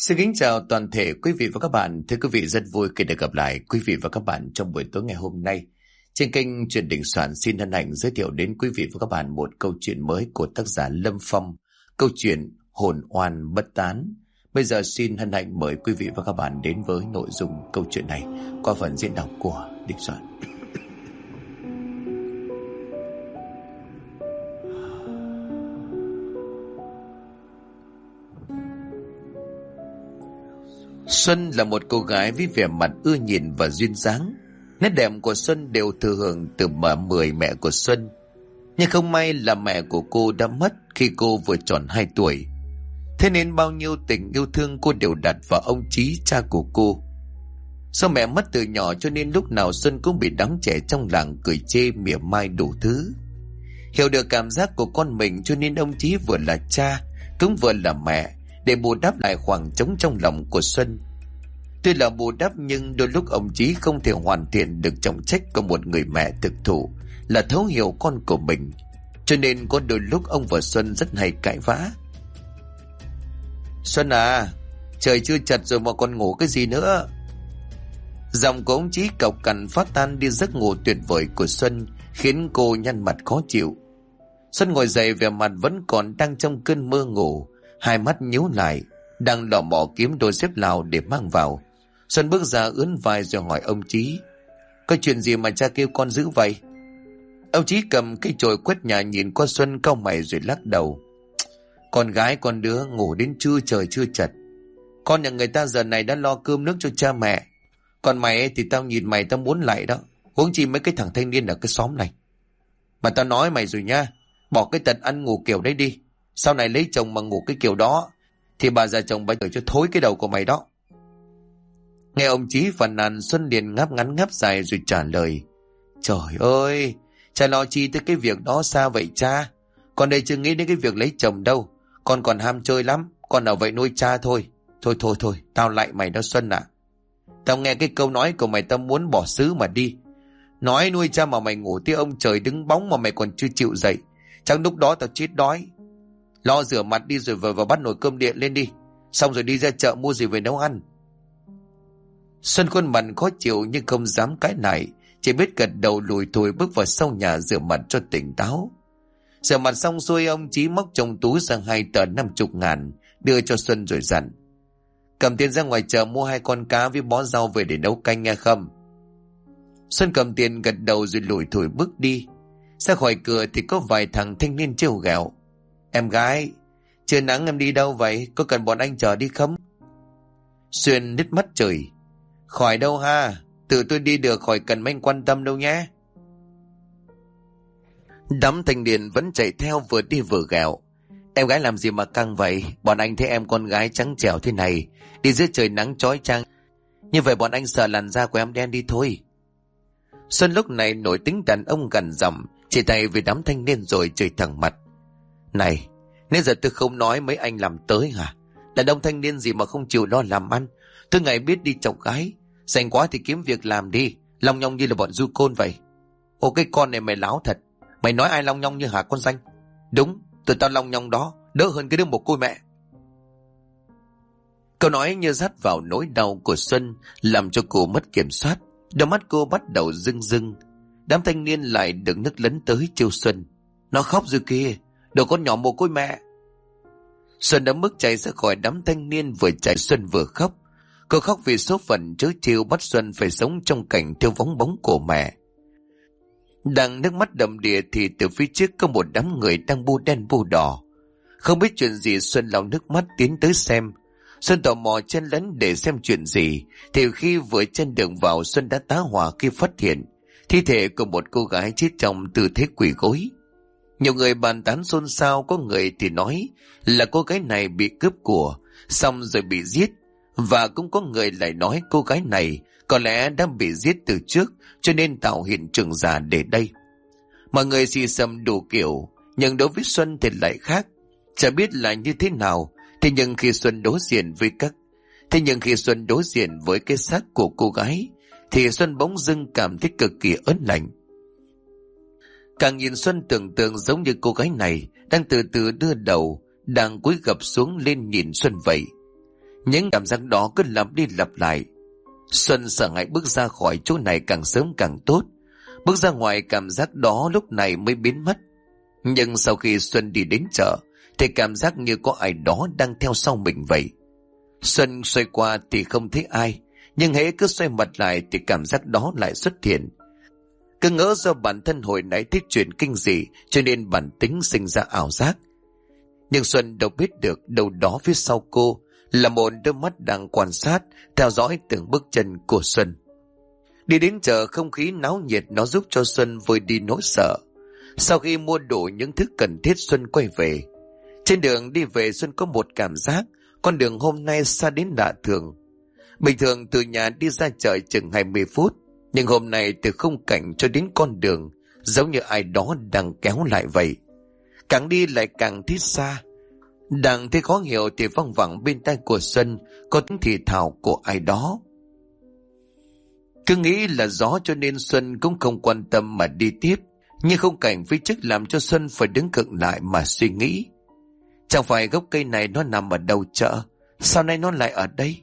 Xin kính chào toàn thể quý vị và các bạn. Thưa quý vị, rất vui khi được gặp lại quý vị và các bạn trong buổi tối ngày hôm nay. Trên kênh Chuyện Đình Soạn xin hân hạnh giới thiệu đến quý vị và các bạn một câu chuyện mới của tác giả Lâm Phong, câu chuyện Hồn Oan Bất Tán. Bây giờ xin hân hạnh mời quý vị và các bạn đến với nội dung câu chuyện này qua phần diễn đọc của Đình Soạn. Xuân là một cô gái với vẻ mặt ưa nhìn và duyên dáng. Nét đẹp của Xuân đều thừa hưởng từ bà Mười, mẹ của Xuân. Nhưng không may là mẹ của cô đã mất khi cô vừa tròn 2 tuổi. Thế nên bao nhiêu tình yêu thương cô đều đặt vào ông Chí, cha của cô. Do mẹ mất từ nhỏ cho nên lúc nào Xuân cũng bị đám trẻ trong làng cười chê mỉa mai đủ thứ. Hiểu được cảm giác của con mình cho nên ông Chí vừa là cha cũng vừa là mẹ, để bù đắp lại khoảng trống trong lòng của Xuân. Tuy là bù đắp nhưng đôi lúc ông Chí không thể hoàn thiện được trọng trách của một người mẹ thực thụ là thấu hiểu con của mình. Cho nên có đôi lúc ông và Xuân rất hay cãi vã. Xuân à, trời chưa chật rồi mà còn ngủ cái gì nữa? Giọng của ông Chí cộc cằn phá tan đi giấc ngủ tuyệt vời của Xuân, khiến cô nhăn mặt khó chịu. Xuân ngồi dậy, vẻ mặt vẫn còn đang trong cơn mơ ngủ, hai mắt nhíu lại, đang lò mò kiếm đôi dép Lào để mang vào. Xuân bước ra ướn vai rồi hỏi ông Chí: Có chuyện gì mà cha kêu con giữ vậy? Ông Chí cầm cái chổi quét nhà nhìn qua Xuân, cau mày rồi lắc đầu: Con gái con đứa ngủ đến trưa trời chưa chật. Con nhà người ta giờ này đã lo cơm nước cho cha mẹ. Còn mày ấy thì tao nhìn mày tao muốn lại đó, huống chi mấy cái thằng thanh niên ở cái xóm này. Mà tao nói mày rồi nha, bỏ cái tật ăn ngủ kiểu đấy đi. Sau này lấy chồng mà ngủ cái kiểu đó thì bà già chồng bà chửi cho thối cái đầu của mày đó. Nghe ông Chí phàn nàn, Xuân liền ngáp ngắn ngáp dài rồi trả lời: Trời ơi, cha lo chi tới cái việc đó sao vậy cha? Con đây chưa nghĩ đến cái việc lấy chồng đâu. Con còn ham chơi lắm. Con nào vậy nuôi cha thôi. Thôi, tao lại mày đó Xuân ạ. Tao nghe cái câu nói của mày tao muốn bỏ xứ mà đi. Nói nuôi cha mà mày ngủ tới ông trời đứng bóng mà mày còn chưa chịu dậy. Chắc lúc đó tao chết đói. Lo rửa mặt đi rồi vào bắt nồi cơm điện lên đi. Xong rồi đi ra chợ mua gì về nấu ăn. Xuân khuôn mặt khó chịu nhưng không dám cãi lại, chỉ biết gật đầu lùi thủi bước vào sau nhà rửa mặt cho tỉnh táo. Rửa mặt xong xuôi, ông Chí móc trong túi ra 2 tờ 50.000 đưa cho Xuân rồi dặn: Cầm tiền ra ngoài chợ mua 2 con cá với bó rau về để nấu canh nghe không? Xuân cầm tiền gật đầu rồi lùi thủi bước đi. Ra khỏi cửa thì có vài thằng thanh niên trêu ghẹo: Em gái, trưa nắng em đi đâu vậy? Có cần bọn anh chở đi không? Xuyên nít mắt chửi: Khỏi đâu ha, tự tôi đi được, khỏi cần mấy anh quan tâm đâu nhé. Đám thanh niên vẫn chạy theo, vừa đi vừa ghẹo: Em gái làm gì mà căng vậy? Bọn anh thấy em con gái trắng trẻo thế này, đi dưới trời nắng chói chang như vậy bọn anh sợ làn da của em đen đi thôi. Xuân lúc này nổi tính đàn ông gằn giọng, chỉ tay về đám thanh niên rồi chửi thẳng mặt: Này, nếu giờ tôi không nói mấy anh làm tới hả? Đàn ông thanh niên gì mà không chịu lo làm ăn, tôi ngày biết đi chọc gái, rảnh quá thì kiếm việc làm đi, long nhong như là bọn du côn vậy. Ô cái con này mày láo thật, mày nói ai long nhong như hả con danh? Đúng, tụi tao long nhong đó, đỡ hơn cái đứa một cô mẹ. Câu nói như dắt vào nỗi đau của Xuân, làm cho cô mất kiểm soát, đôi mắt cô bắt đầu rưng rưng. Đám thanh niên lại được nước lấn tới trêu Xuân: Nó khóc rồi kìa, đồ con nhỏ mồ côi mẹ. Xuân đã bước chạy ra khỏi đám thanh niên, vừa chạy Xuân vừa khóc. Cô khóc vì số phận trớ trêu bắt Xuân phải sống trong cảnh theo vắng bóng của mẹ. Đang nước mắt đầm đìa thì từ phía trước có một đám người đang bu đen bu đỏ. Không biết chuyện gì, Xuân lau nước mắt tiến tới xem. Xuân tò mò chen lấn để xem chuyện gì, thì khi vừa trên đường vào, Xuân đã tá hỏa khi phát hiện thi thể của một cô gái chết trong tư thế quỳ gối. Nhiều người bàn tán xôn xao, có người thì nói là cô gái này bị cướp của xong rồi bị giết, và cũng có người lại nói cô gái này có lẽ đã bị giết từ trước cho nên tạo hiện trường giả để đây. Mọi người xì xầm đủ kiểu, nhưng đối với Xuân thì lại khác. Chả biết là như thế nào, thế nhưng khi Xuân đối diện với cái xác của cô gái thì Xuân bỗng dưng cảm thấy cực kỳ ớn lạnh. Càng nhìn Xuân tưởng tượng giống như cô gái này đang từ từ đưa đầu, đang cúi gập xuống lên nhìn Xuân vậy. Những cảm giác đó cứ lặp đi lặp lại. Xuân sợ hãi bước ra khỏi chỗ này càng sớm càng tốt. Bước ra ngoài cảm giác đó lúc này mới biến mất. Nhưng sau khi Xuân đi đến chợ thì cảm giác như có ai đó đang theo sau mình vậy. Xuân xoay qua thì không thấy ai, nhưng hễ cứ xoay mặt lại thì cảm giác đó lại xuất hiện. Cứ ngỡ do bản thân hồi nãy thích chuyện kinh dị cho nên bản tính sinh ra ảo giác. Nhưng Xuân đâu biết được đâu đó phía sau cô là một đôi mắt đang quan sát, theo dõi từng bước chân của Xuân. Đi đến chợ, không khí náo nhiệt nó giúp cho Xuân vơi đi nỗi sợ. Sau khi mua đủ những thứ cần thiết, Xuân quay về. Trên đường đi về, Xuân có một cảm giác con đường hôm nay xa đến lạ thường. Bình thường từ nhà đi ra chợ chừng 20 phút, nhưng hôm nay từ khung cảnh cho đến con đường giống như ai đó đang kéo lại vậy. Càng đi lại càng thấy xa. Đang thấy khó hiểu thì văng vẳng bên tai của Xuân có tiếng thì thào của ai đó. Cứ nghĩ là gió cho nên Xuân cũng không quan tâm mà đi tiếp. Nhưng khung cảnh phía trước làm cho Xuân phải đứng khựng lại mà suy nghĩ. Chẳng phải gốc cây này nó nằm ở đầu chợ, sao nay nó lại ở đây?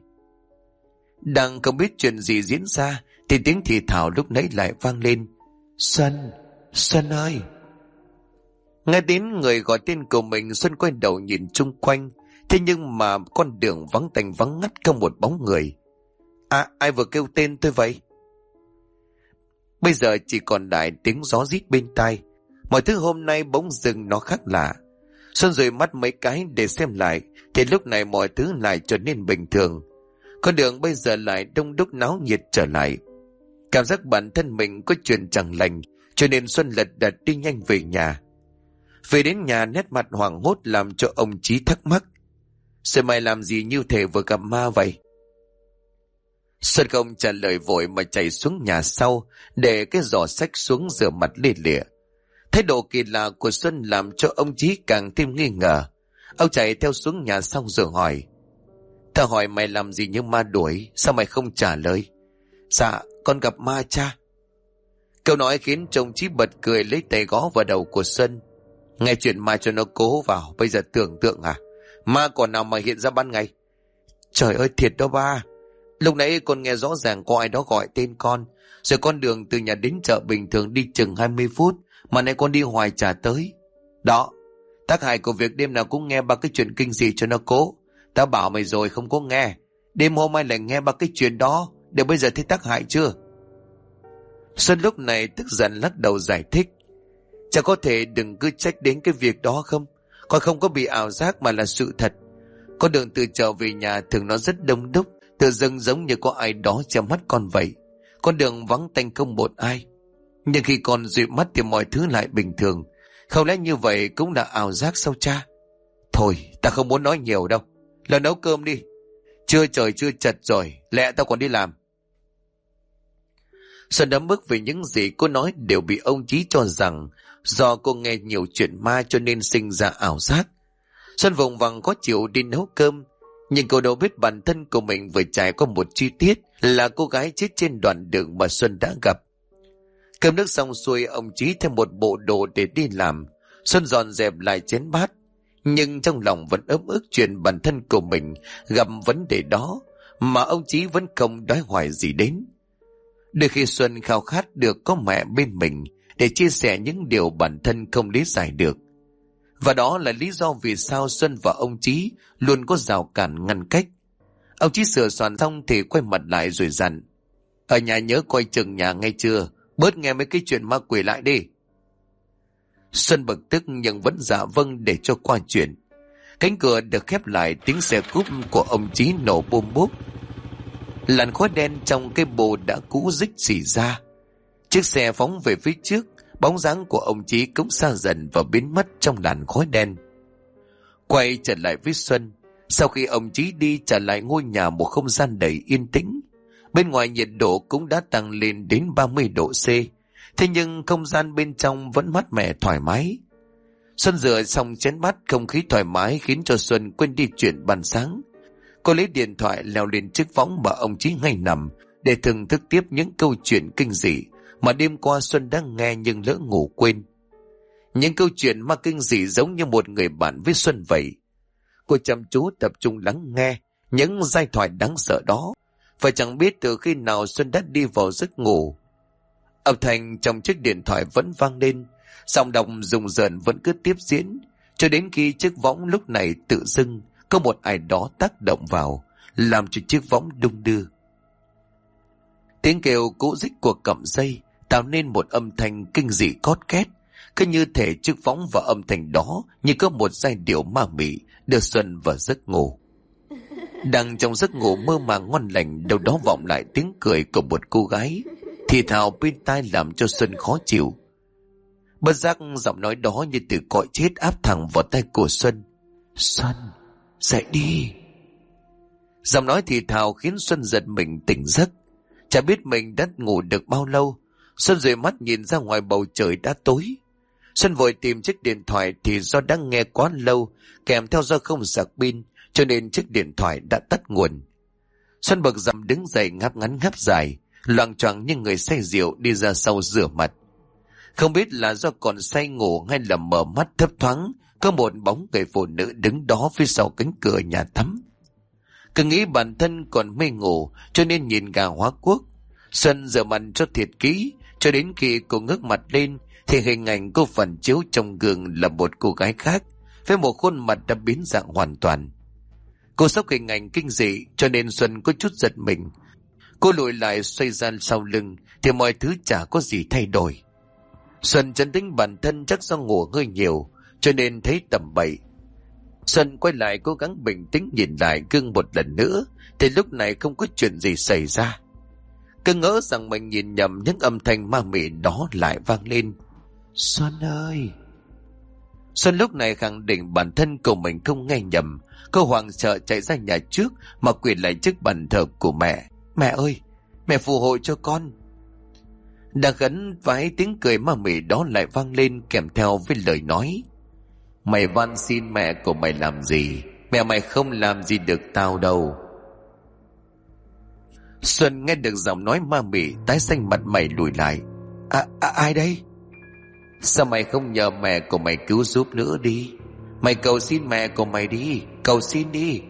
Đang không biết chuyện gì diễn ra thì tiếng thì thào lúc nãy lại vang lên. Xuân, Xuân ơi! Nghe đến người gọi tên của mình, Xuân quay đầu nhìn chung quanh. Thế nhưng mà con đường vắng tanh vắng ngắt, không một bóng người. À, ai vừa kêu tên tôi vậy? Bây giờ chỉ còn lại tiếng gió rít bên tai. Mọi thứ hôm nay bỗng dưng nó khác lạ. Xuân dụi mắt mấy cái để xem lại thì lúc này mọi thứ lại trở nên bình thường. Con đường bây giờ lại đông đúc náo nhiệt trở lại. Cảm giác bản thân mình có chuyện chẳng lành, cho nên Xuân lật đật đi nhanh về nhà. Về đến nhà, nét mặt hoảng hốt làm cho ông Chí thắc mắc. Sao mày làm gì như thể vừa gặp ma vậy? Xuân không trả lời vội mà chạy xuống nhà sau, để cái giỏ xách xuống rửa mặt lia lịa. Thái độ kỳ lạ của Xuân làm cho ông Chí càng thêm nghi ngờ. Ông chạy theo xuống nhà sau rồi hỏi. Tao hỏi mày làm gì như ma đuổi, sao mày không trả lời? Dạ, con gặp ma cha. Câu nói khiến chồng Chí bật cười, lấy tay gõ vào đầu của Xuân. Nghe chuyện ma cho nó cố vào, bây giờ tưởng tượng à? Ma còn nào mà hiện ra ban ngày? Trời ơi, thiệt đó ba. Lúc nãy con nghe rõ ràng có ai đó gọi tên con. Rồi con đường từ nhà đến chợ bình thường đi chừng 20 phút, mà nay con đi hoài chả tới. Đó, tác hại của việc đêm nào cũng nghe ba cái chuyện kinh dị cho nó cố. Tao bảo mày rồi không có nghe. Đêm hôm nay lại nghe ba cái chuyện đó, để bây giờ thấy tác hại chưa? Xuân lúc này tức giận lắc đầu giải thích. Chả có thể đừng cứ trách đến cái việc đó không? Con không có bị ảo giác mà là sự thật. Con đường từ chợ về nhà thường nó rất đông đúc, tự dưng giống như có ai đó che mắt con vậy. Con đường vắng tanh không một ai. Nhưng khi con dụi mắt thì mọi thứ lại bình thường. Không lẽ như vậy cũng là ảo giác sao cha? Thôi, ta không muốn nói nhiều đâu. Là nấu cơm đi. Trưa trời chưa chật rồi, lẹ tao còn đi làm. Xuân đấm bước về những gì cô nói đều bị ông Chí cho rằng do cô nghe nhiều chuyện ma cho nên sinh ra ảo giác. Xuân vùng vằng khó chịu đi nấu cơm, nhưng cô đâu biết bản thân của mình vừa trải qua một chi tiết là cô gái chết trên đoạn đường mà Xuân đã gặp. Cơm nước xong xuôi, ông Chí thêm một bộ đồ để đi làm. Xuân dọn dẹp lại chén bát, nhưng trong lòng vẫn ấm ức chuyện bản thân của mình gặp vấn đề đó mà ông Chí vẫn không nói hoài gì đến. Đôi khi Xuân khao khát được có mẹ bên mình để chia sẻ những điều bản thân không lý giải được. Và đó là lý do vì sao Xuân và ông Chí luôn có rào cản ngăn cách. Ông Chí sửa soạn xong thì quay mặt lại rồi dặn. Ở nhà nhớ coi chừng nhà nghe chưa, bớt nghe mấy cái chuyện ma quỷ lại đi. Xuân bực tức nhưng vẫn dạ vâng để cho qua chuyện. Cánh cửa được khép lại, tiếng xe cúp của ông Chí nổ bôm bốp. Làn khói đen trong cái bồ đã cũ rích xì ra. Chiếc xe phóng về phía trước, bóng dáng của ông Chí cũng xa dần và biến mất trong làn khói đen. Quay trở lại với Xuân, sau khi ông Chí đi trở lại ngôi nhà một không gian đầy yên tĩnh. Bên ngoài nhiệt độ cũng đã tăng lên đến 30 độ C, thế nhưng không gian bên trong vẫn mát mẻ thoải mái. Xuân rửa xong chén bát, không khí thoải mái khiến cho Xuân quên đi chuyện ban sáng. Cô lấy điện thoại leo lên chiếc võng mà ông Chí hay nằm để thưởng thức tiếp những câu chuyện kinh dị mà đêm qua Xuân đã nghe nhưng lỡ ngủ quên. Những câu chuyện ma kinh dị giống như một người bạn với Xuân vậy. Cô chăm chú tập trung lắng nghe, những giai thoại đáng sợ đó. Và chẳng biết từ khi nào Xuân đã đi vào giấc ngủ. Âm thanh trong chiếc điện thoại vẫn vang lên, giọng đọc rùng rợn vẫn cứ tiếp diễn, cho đến khi chiếc võng lúc này tự dưng có một ai đó tác động vào, làm cho chiếc võng đung đưa. Tiếng kêu cũ rích của cọng dây tạo nên một âm thanh kinh dị cót két, cứ như thể chiếc võng và âm thanh đó như có một giai điệu ma mị đưa Xuân vào giấc ngủ. Đang trong giấc ngủ mơ màng ngon lành, đâu đó vọng lại tiếng cười của một cô gái thì thào bên tai làm cho Xuân khó chịu. Bất giác giọng nói đó như từ cõi chết áp thẳng vào tai của Xuân. Xuân, dậy đi. Giọng nói thì thào khiến Xuân giật mình tỉnh giấc. Chả biết mình đã ngủ được bao lâu. Xuân dụi mắt nhìn ra ngoài bầu trời đã tối. Xuân vội tìm chiếc điện thoại thì do đã nghe quá lâu kèm theo do không sạc pin, cho nên chiếc điện thoại đã tắt nguồn. Xuân bực dầm đứng dậy ngáp ngắn ngáp dài, loạng choạng như người say rượu đi ra sau rửa mặt. Không biết là do còn say ngủ hay là mở mắt thấp thoáng có một bóng người phụ nữ đứng đó phía sau cánh cửa nhà tắm. Cứ nghĩ bản thân còn mê ngủ cho nên nhìn gà hóa quốc. Xuân rửa mặt cho thiệt kỹ, cho đến khi cô ngước mặt lên thì hình ảnh cô phản chiếu trong gương là một cô gái khác với một khuôn mặt đã biến dạng hoàn toàn. Cô sốc hình ảnh kinh dị cho nên Xuân có chút giật mình. Cô lùi lại xoay ra sau lưng thì mọi thứ chả có gì thay đổi. Xuân chấn tĩnh bản thân chắc do ngủ hơi nhiều cho nên thấy tầm bậy. Xuân quay lại cố gắng bình tĩnh nhìn lại gương một lần nữa thì lúc này không có chuyện gì xảy ra. Cứ ngỡ rằng mình nhìn nhầm, những âm thanh ma mị đó lại vang lên. Xuân ơi! Xuân lúc này khẳng định bản thân của mình không nghe nhầm. Cô hoảng sợ chạy ra nhà trước mà quỳ lại trước bàn thờ của mẹ. Mẹ ơi! Mẹ phù hộ cho con! Đang khấn vái, tiếng cười ma mị đó lại vang lên kèm theo với lời nói. Mày van xin mẹ của mày làm gì? Mẹ mày không làm gì được tao đâu. Xuân nghe được giọng nói ma mị, tái xanh mặt mày lùi lại. Ai đây? Sao mày không nhờ mẹ của mày cứu giúp nữa đi? Mày cầu xin mẹ của mày đi, cầu xin đi.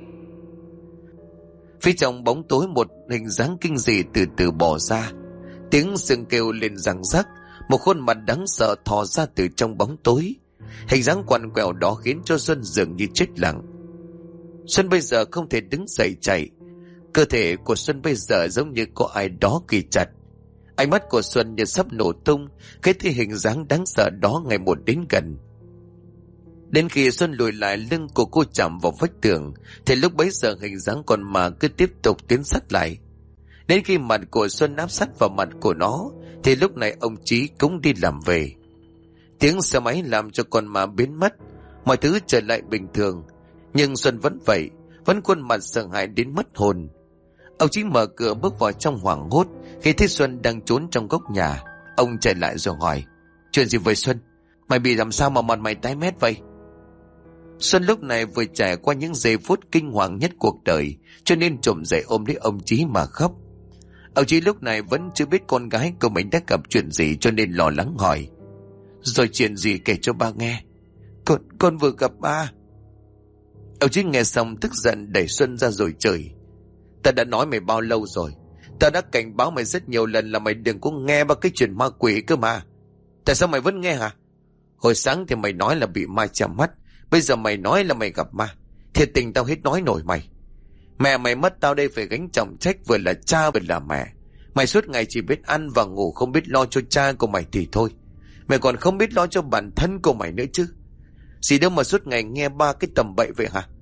Phía trong bóng tối một hình dáng kinh dị từ từ bò ra. Tiếng xương kêu lên răng rắc, một khuôn mặt đáng sợ thò ra từ trong bóng tối. Hình dáng quằn quẹo đó khiến cho Xuân dường như chết lặng. Xuân bây giờ không thể đứng dậy chạy. Cơ thể của Xuân bây giờ giống như có ai đó kì chặt. Ánh mắt của Xuân như sắp nổ tung, cái thi hình dáng đáng sợ đó ngày một đến gần. Đến khi Xuân lùi lại, lưng của cô chạm vào vách tường thì lúc bấy giờ hình dáng con ma cứ tiếp tục tiến sát lại. Đến khi mặt của Xuân áp sát vào mặt của nó thì lúc này ông Chí cũng đi làm về. Tiếng xe máy làm cho con ma biến mất, mọi thứ trở lại bình thường. Nhưng Xuân vẫn vậy, vẫn khuôn mặt sợ hãi đến mất hồn. Ông Chí mở cửa bước vào trong hoảng hốt khi thấy Xuân đang trốn trong góc nhà. Ông chạy lại rồi hỏi: Chuyện gì với Xuân? Mày bị làm sao mà mặt mày tái mét vậy? Xuân lúc này vừa trải qua những giây phút kinh hoàng nhất cuộc đời, cho nên trồm dậy ôm lấy ông Chí mà khóc. Ông Chí lúc này vẫn chưa biết con gái của mình đã gặp chuyện gì cho nên lo lắng hỏi: Rồi chuyện gì kể cho ba nghe. Con vừa gặp ba. Ông Chí nghe xong tức giận đẩy Xuân ra rồi chửi: Ta đã nói mày bao lâu rồi? Ta đã cảnh báo mày rất nhiều lần là mày đừng có nghe ba cái chuyện ma quỷ cơ mà. Tại sao mày vẫn nghe hả? Hồi sáng thì mày nói là bị ma chạm mắt, bây giờ mày nói là mày gặp ma. Thiệt tình tao hết nói nổi mày. Mẹ mày mất, tao đây phải gánh trọng trách, vừa là cha vừa là mẹ. Mày suốt ngày chỉ biết ăn và ngủ, không biết lo cho cha của mày thì thôi, mày còn không biết lo cho bản thân của mày nữa chứ. Gì đâu mà suốt ngày nghe ba cái tầm bậy vậy hả?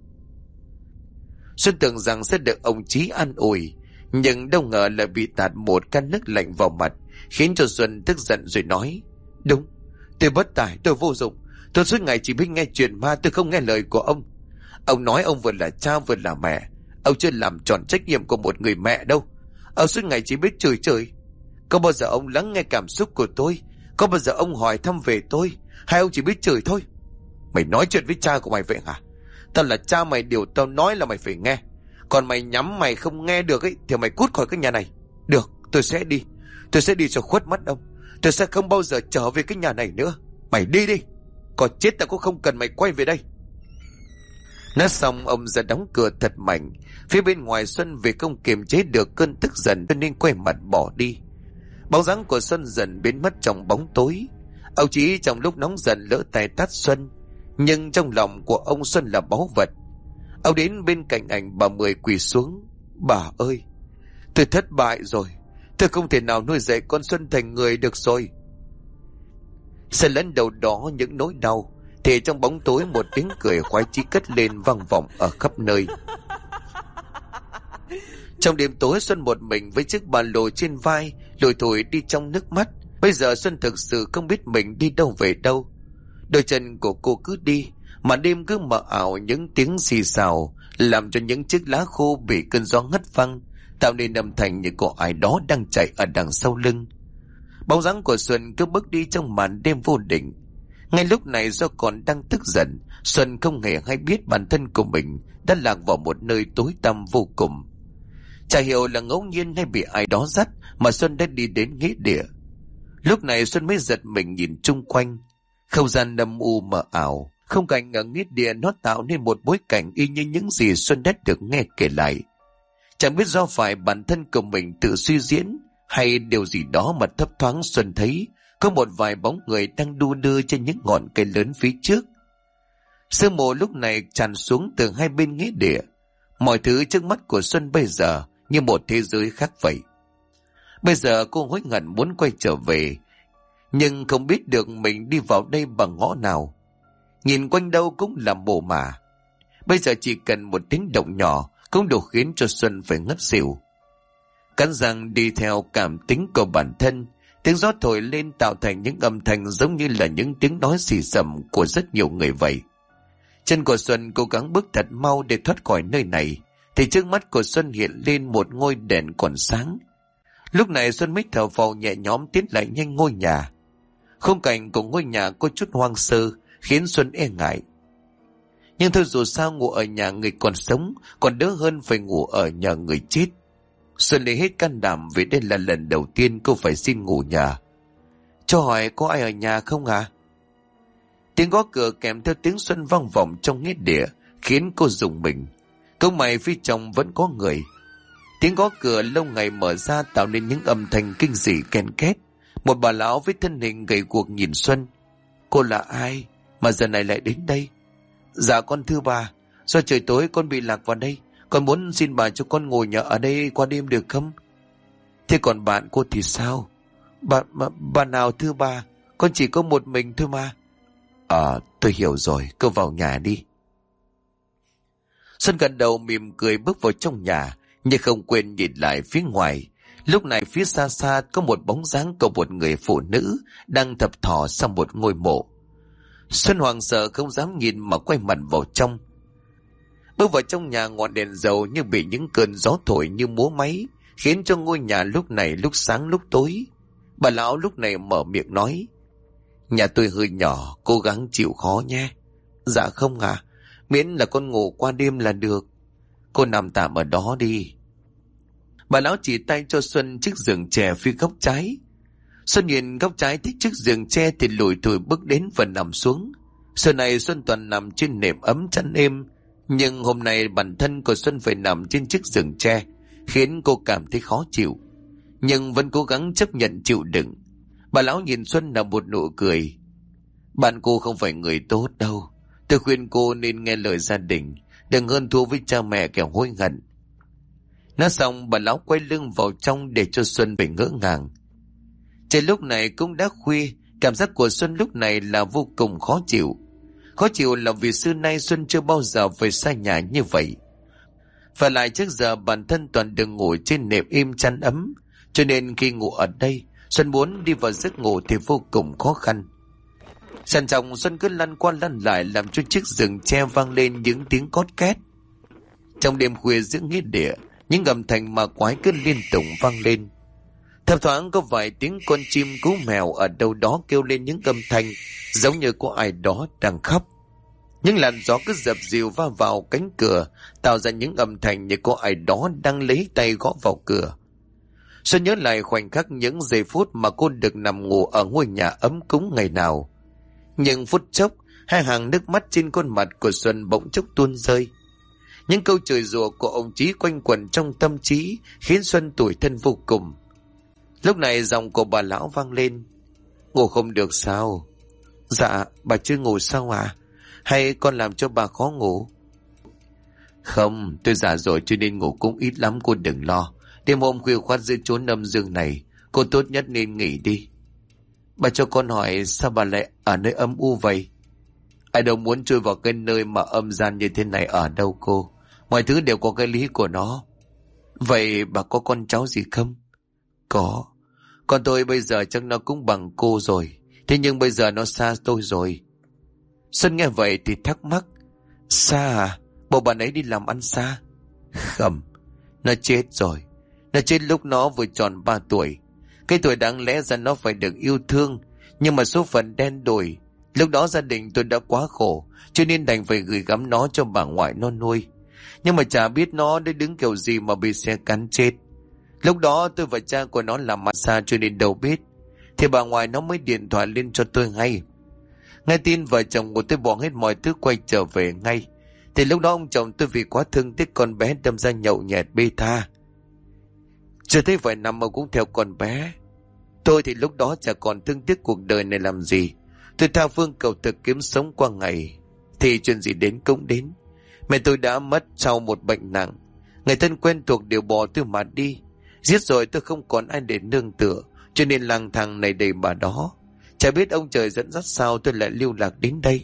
Xuân tưởng rằng sẽ được ông Chí an ủi, nhưng đâu ngờ lại bị tạt một can nước lạnh vào mặt, khiến cho Xuân tức giận rồi nói: Đúng, tôi bất tài, tôi vô dụng. Tôi suốt ngày chỉ biết nghe chuyện ma, tôi không nghe lời của ông. Ông nói ông vừa là cha vừa là mẹ, ông chưa làm tròn trách nhiệm của một người mẹ đâu. Ông suốt ngày chỉ biết chửi chửi. Có bao giờ ông lắng nghe cảm xúc của tôi? Có bao giờ ông hỏi thăm về tôi? Hay ông chỉ biết chửi thôi? Mày nói chuyện với cha của mày vậy hả? Tao là cha mày, điều tao nói là mày phải nghe. Còn mày nhắm mày không nghe được ấy thì mày cút khỏi cái nhà này. Được, tôi sẽ đi. Tôi sẽ đi cho khuất mắt ông. Tôi sẽ không bao giờ trở về cái nhà này nữa. Mày đi đi. Còn chết tao cũng không cần mày quay về đây. Nói xong ông ra đóng cửa thật mạnh. Phía bên ngoài Xuân vì không kiềm chế được cơn tức giận cho nên quay mặt bỏ đi. Bóng dáng của Xuân dần biến mất trong bóng tối. Ông Chí trong lúc nóng giận lỡ tay tát Xuân, nhưng trong lòng của ông Xuân là báu vật. Ông đến bên cạnh ảnh bà Mười quỳ xuống. Bà ơi, tôi thất bại rồi. Tôi không thể nào nuôi dạy con Xuân thành người được rồi. Xen lẫn đầu đó những nỗi đau, thì trong bóng tối một tiếng cười khoái chí cất lên vang vọng ở khắp nơi. Trong đêm tối, Xuân một mình với chiếc ba lô trên vai, lủi thủi đi trong nước mắt. Bây giờ Xuân thực sự không biết mình đi đâu về đâu. Đôi chân của cô cứ đi, mà đêm cứ mờ ảo những tiếng xì xào, làm cho những chiếc lá khô bị cơn gió ngất văng, tạo nên âm thanh như có ai đó đang chạy ở đằng sau lưng. Bóng dáng của Xuân cứ bước đi trong màn đêm vô định. Ngay lúc này do còn đang tức giận, Xuân không hề hay biết bản thân của mình đã lạc vào một nơi tối tăm vô cùng. Chả hiểu là ngẫu nhiên hay bị ai đó dắt mà Xuân đã đi đến nghĩa địa. Lúc này Xuân mới giật mình nhìn chung quanh. Không gian âm u mờ ảo, không cảnh ở nghĩa địa nó tạo nên một bối cảnh y như những gì Xuân đã được nghe kể lại. Chẳng biết do phải bản thân của mình tự suy diễn hay điều gì đó mà thấp thoáng Xuân thấy có một vài bóng người đang đu đưa trên những ngọn cây lớn phía trước. Sương mù lúc này tràn xuống từ hai bên nghĩa địa. Mọi thứ trước mắt của Xuân bây giờ như một thế giới khác vậy. Bây giờ cô hối hận muốn quay trở về, nhưng không biết được mình đi vào đây bằng ngõ nào. Nhìn quanh đâu cũng là mồ mả. Bây giờ chỉ cần một tiếng động nhỏ cũng đủ khiến cho Xuân phải ngất xỉu. Cắn răng đi theo cảm tính của bản thân, tiếng gió thổi lên tạo thành những âm thanh giống như là những tiếng nói xì xầm của rất nhiều người vậy. Chân của Xuân cố gắng bước thật mau để thoát khỏi nơi này, thì trước mắt của Xuân hiện lên một ngôi đèn còn sáng. Lúc này Xuân mới thở phào nhẹ nhõm tiến lại nhanh ngôi nhà. Khung cảnh của ngôi nhà có chút hoang sơ khiến Xuân e ngại. Nhưng thôi, dù sao ngủ ở nhà người còn sống còn đỡ hơn phải ngủ ở nhà người chết. Xuân lấy hết can đảm vì đây là lần đầu tiên cô phải xin ngủ nhà. Cho hỏi có ai ở nhà không à? Tiếng gõ cửa kèm theo tiếng Xuân vang vọng trong nghĩa địa khiến cô rùng mình. Câu mày phía trong vẫn có người. Tiếng gõ cửa lâu ngày mở ra tạo nên những âm thanh kinh dị ken két. Một bà lão với thân hình gầy guộc nhìn Xuân. Cô là ai mà giờ này lại đến đây? Dạ con thưa bà, do trời tối con bị lạc vào đây, con muốn xin bà cho con ngồi nhờ ở đây qua đêm được không? Thế còn bạn cô thì sao? Bà nào thưa bà? Con chỉ có một mình thôi mà. Tôi hiểu rồi, cứ vào nhà đi. Xuân gật đầu mỉm cười bước vào trong nhà, nhưng không quên nhìn lại phía ngoài. Lúc này phía xa xa có một bóng dáng của một người phụ nữ đang thập thò sau một ngôi mộ. Xuân hoảng sợ không dám nhìn mà quay mặt vào trong. Bước vào trong nhà, ngọn đèn dầu như bị những cơn gió thổi như múa máy, khiến cho ngôi nhà lúc này lúc sáng lúc tối. Bà lão lúc này mở miệng nói: Nhà tôi hơi nhỏ, cố gắng chịu khó nhé. Dạ không à, miễn là con ngủ qua đêm là được. Cô nằm tạm ở đó đi. Bà lão chỉ tay cho Xuân chiếc giường tre phía góc trái. Xuân nhìn góc trái thích chiếc giường tre thì lủi thủi bước đến và nằm xuống. Giờ này Xuân toàn nằm trên nệm ấm chăn êm, nhưng hôm nay bản thân của Xuân phải nằm trên chiếc giường tre khiến cô cảm thấy khó chịu, nhưng vẫn cố gắng chấp nhận chịu đựng. Bà lão nhìn Xuân nở một nụ cười. Bạn cô không phải người tốt đâu. Tôi khuyên cô nên nghe lời gia đình, đừng hơn thua với cha mẹ kẻo hối hận. Nói xong bà lão quay lưng vào trong để cho Xuân phải ngỡ ngàng. Trời lúc này cũng đã khuya, cảm giác của Xuân lúc này là vô cùng khó chịu. Khó chịu là vì xưa nay Xuân chưa bao giờ về xa nhà như vậy. Và lại trước giờ bản thân toàn được ngủ trên nệm êm chăn ấm, cho nên khi ngủ ở đây, Xuân muốn đi vào giấc ngủ thì vô cùng khó khăn. Sàn trọng Xuân cứ lăn qua lăn lại làm cho chiếc giường tre vang lên những tiếng cót két. Trong đêm khuya giữa nghĩa địa, những âm thanh ma quái cứ liên tục vang lên. Thấp thoáng có vài tiếng con chim cú mèo ở đâu đó kêu lên những âm thanh giống như có ai đó đang khóc. Những làn gió cứ dập dìu va vào cánh cửa, tạo ra những âm thanh như có ai đó đang lấy tay gõ vào cửa. Xuân nhớ lại khoảnh khắc những giây phút mà cô được nằm ngủ ở ngôi nhà ấm cúng ngày nào. Nhưng phút chốc, Hai hàng nước mắt trên khuôn mặt của Xuân bỗng chốc tuôn rơi. Những câu chửi rủa của ông Chí quanh quẩn trong tâm trí khiến Xuân tủi thân vô cùng. Lúc này giọng của bà lão vang lên: Ngủ không được sao? Dạ, bà chưa ngủ sao à? Hay con làm cho bà khó ngủ? Không, tôi già rồi cho nên ngủ cũng ít lắm, cô đừng lo. Đêm hôm khuya khoắt giữa chốn âm dương này, cô tốt nhất nên nghỉ đi. Bà cho con hỏi, sao bà lại ở nơi âm u vậy? Ai đâu muốn chui vào cái nơi mà âm gian như thế này ở đâu cô. Mọi thứ đều có cái lý của nó. Vậy bà có con cháu gì không? Có. Con tôi bây giờ chắc nó cũng bằng cô rồi. Thế nhưng bây giờ nó xa tôi rồi. Xuân nghe vậy thì thắc mắc. Xa à? Bộ bạn ấy đi làm ăn xa? Không, nó chết rồi. Nó chết lúc nó vừa tròn 3 tuổi. Cái tuổi đáng lẽ ra nó phải được yêu thương, nhưng mà số phận đen đổi. Lúc đó gia đình tôi đã quá khổ, cho nên đành phải gửi gắm nó cho bà ngoại nó nuôi. Nhưng mà chả biết nó đã đứng kiểu gì mà bị xe cán chết. Lúc đó tôi và cha của nó làm ăn xa cho nên đâu biết. Thì bà ngoại nó mới điện thoại lên cho tôi ngay. Nghe tin vợ chồng của tôi bỏ hết mọi thứ quay trở về ngay. Thì lúc đó ông chồng tôi vì quá thương tiếc con bé đâm ra nhậu nhẹt bê tha. Chưa thấy vài năm mà cũng theo con bé. Tôi thì lúc đó chả còn thương tiếc cuộc đời này làm gì. Tôi tha phương cầu thực kiếm sống qua ngày. Thì chuyện gì đến cũng đến. Mẹ tôi đã mất sau một bệnh nặng. Người thân quen thuộc đều bỏ tôi mà đi. Giết rồi tôi không còn ai để nương tựa, cho nên lang thang này đầy bà đó. Chả biết ông trời dẫn dắt sao tôi lại lưu lạc đến đây.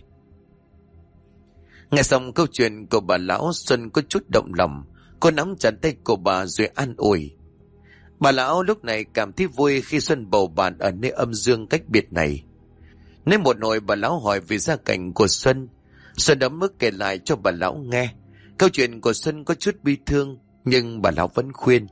Nghe xong câu chuyện của bà lão, Xuân có chút động lòng. Cô nắm chặt tay của bà rồi an ủi. Bà lão lúc này cảm thấy vui khi Xuân bầu bạn ở nơi âm dương cách biệt này. Nên một hồi bà lão hỏi về gia cảnh của Xuân. Xuân ấm ức kể lại cho bà lão nghe. Câu chuyện của Xuân có chút bi thương, nhưng bà lão vẫn khuyên.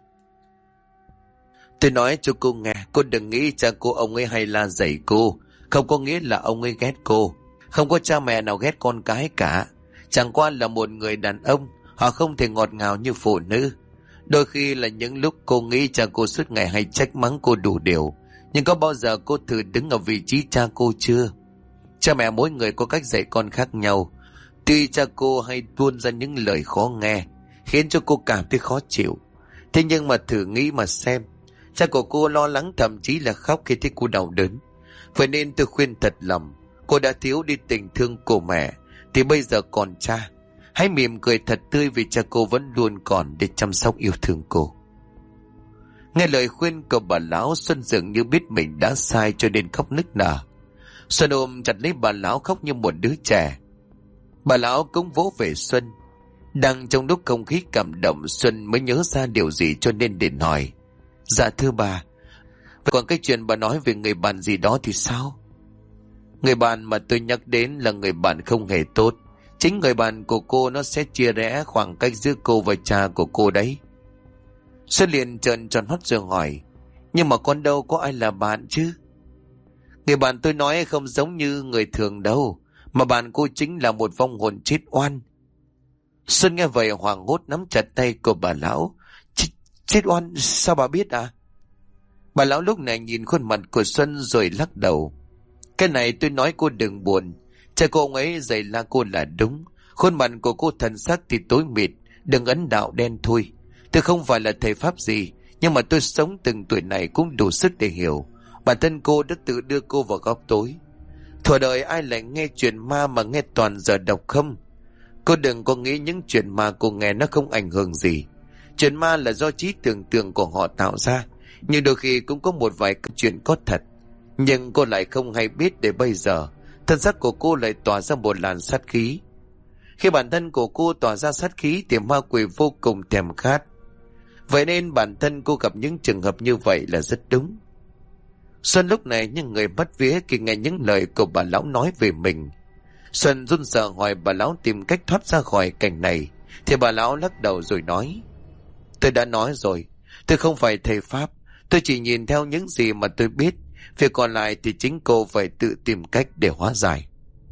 Tôi nói cho cô nghe, cô đừng nghĩ cha cô ông ấy hay la dạy cô. Không có nghĩa là ông ấy ghét cô. Không có cha mẹ nào ghét con cái cả. Chẳng qua là một người đàn ông, họ không thể ngọt ngào như phụ nữ. Đôi khi là những lúc cô nghĩ cha cô suốt ngày hay trách mắng cô đủ điều. Nhưng có bao giờ cô thử đứng ở vị trí cha cô chưa? Cha mẹ mỗi người có cách dạy con khác nhau. Tuy cha cô hay tuôn ra những lời khó nghe, khiến cho cô cảm thấy khó chịu. Thế nhưng mà thử nghĩ mà xem. Cha của cô lo lắng, thậm chí là khóc khi thấy cô đau đớn. Vậy nên tôi khuyên thật lòng, cô đã thiếu đi tình thương của mẹ, thì bây giờ còn cha. Hãy mỉm cười thật tươi vì cha cô vẫn luôn còn để chăm sóc yêu thương cô. Nghe lời khuyên của bà lão, Xuân dường như biết mình đã sai cho nên khóc nức nở. Xuân ôm chặt lấy bà lão khóc như một đứa trẻ. Bà lão cũng vỗ về Xuân. Đang trong lúc không khí cảm động, Xuân mới nhớ ra điều gì cho nên đến hỏi. Dạ thưa bà, vậy còn cái chuyện bà nói về người bạn gì đó thì sao? Người bạn mà tôi nhắc đến là người bạn không hề tốt. Chính người bạn của cô nó sẽ chia rẽ khoảng cách giữa cô và cha của cô đấy. Xuân liền trợn tròn mắt rồi hỏi. Nhưng mà con đâu có ai là bạn chứ? Người bạn tôi nói không giống như người thường đâu, mà bạn cô chính là một vong hồn chết oan. Xuân nghe vậy hoảng hốt nắm chặt tay của bà lão. Chết oan? Sao bà biết à? Bà lão lúc này nhìn khuôn mặt của Xuân rồi lắc đầu. Cái này tôi nói cô đừng buồn. Cha cô ông ấy dạy la cô là đúng. Khuôn mặt của cô thần sắc thì tối mịt, đừng ấn đạo đen thôi. Tôi không phải là thầy pháp gì, nhưng mà tôi sống từng tuổi này cũng đủ sức để hiểu. Bản thân cô đã tự đưa cô vào góc tối. Thuở đời ai lại nghe chuyện ma mà nghe toàn giờ độc không? Cô đừng có nghĩ những chuyện ma cô nghe nó không ảnh hưởng gì. Chuyện ma là do trí tưởng tượng của họ tạo ra, nhưng đôi khi cũng có một vài chuyện có thật. Nhưng cô lại không hay biết để bây giờ thân xác của cô lại tỏa ra một làn sát khí. Khi bản thân của cô tỏa ra sát khí thì ma quỷ vô cùng thèm khát. Vậy nên bản thân cô gặp những trường hợp như vậy là rất đúng. Xuân lúc này như người mất vía khi nghe những lời của bà lão nói về mình. Xuân run sợ hỏi bà lão tìm cách thoát ra khỏi cảnh này, thì bà lão lắc đầu rồi nói. Tôi đã nói rồi, tôi không phải thầy pháp, tôi chỉ nhìn theo những gì mà tôi biết. Việc còn lại thì chính cô phải tự tìm cách để hóa giải.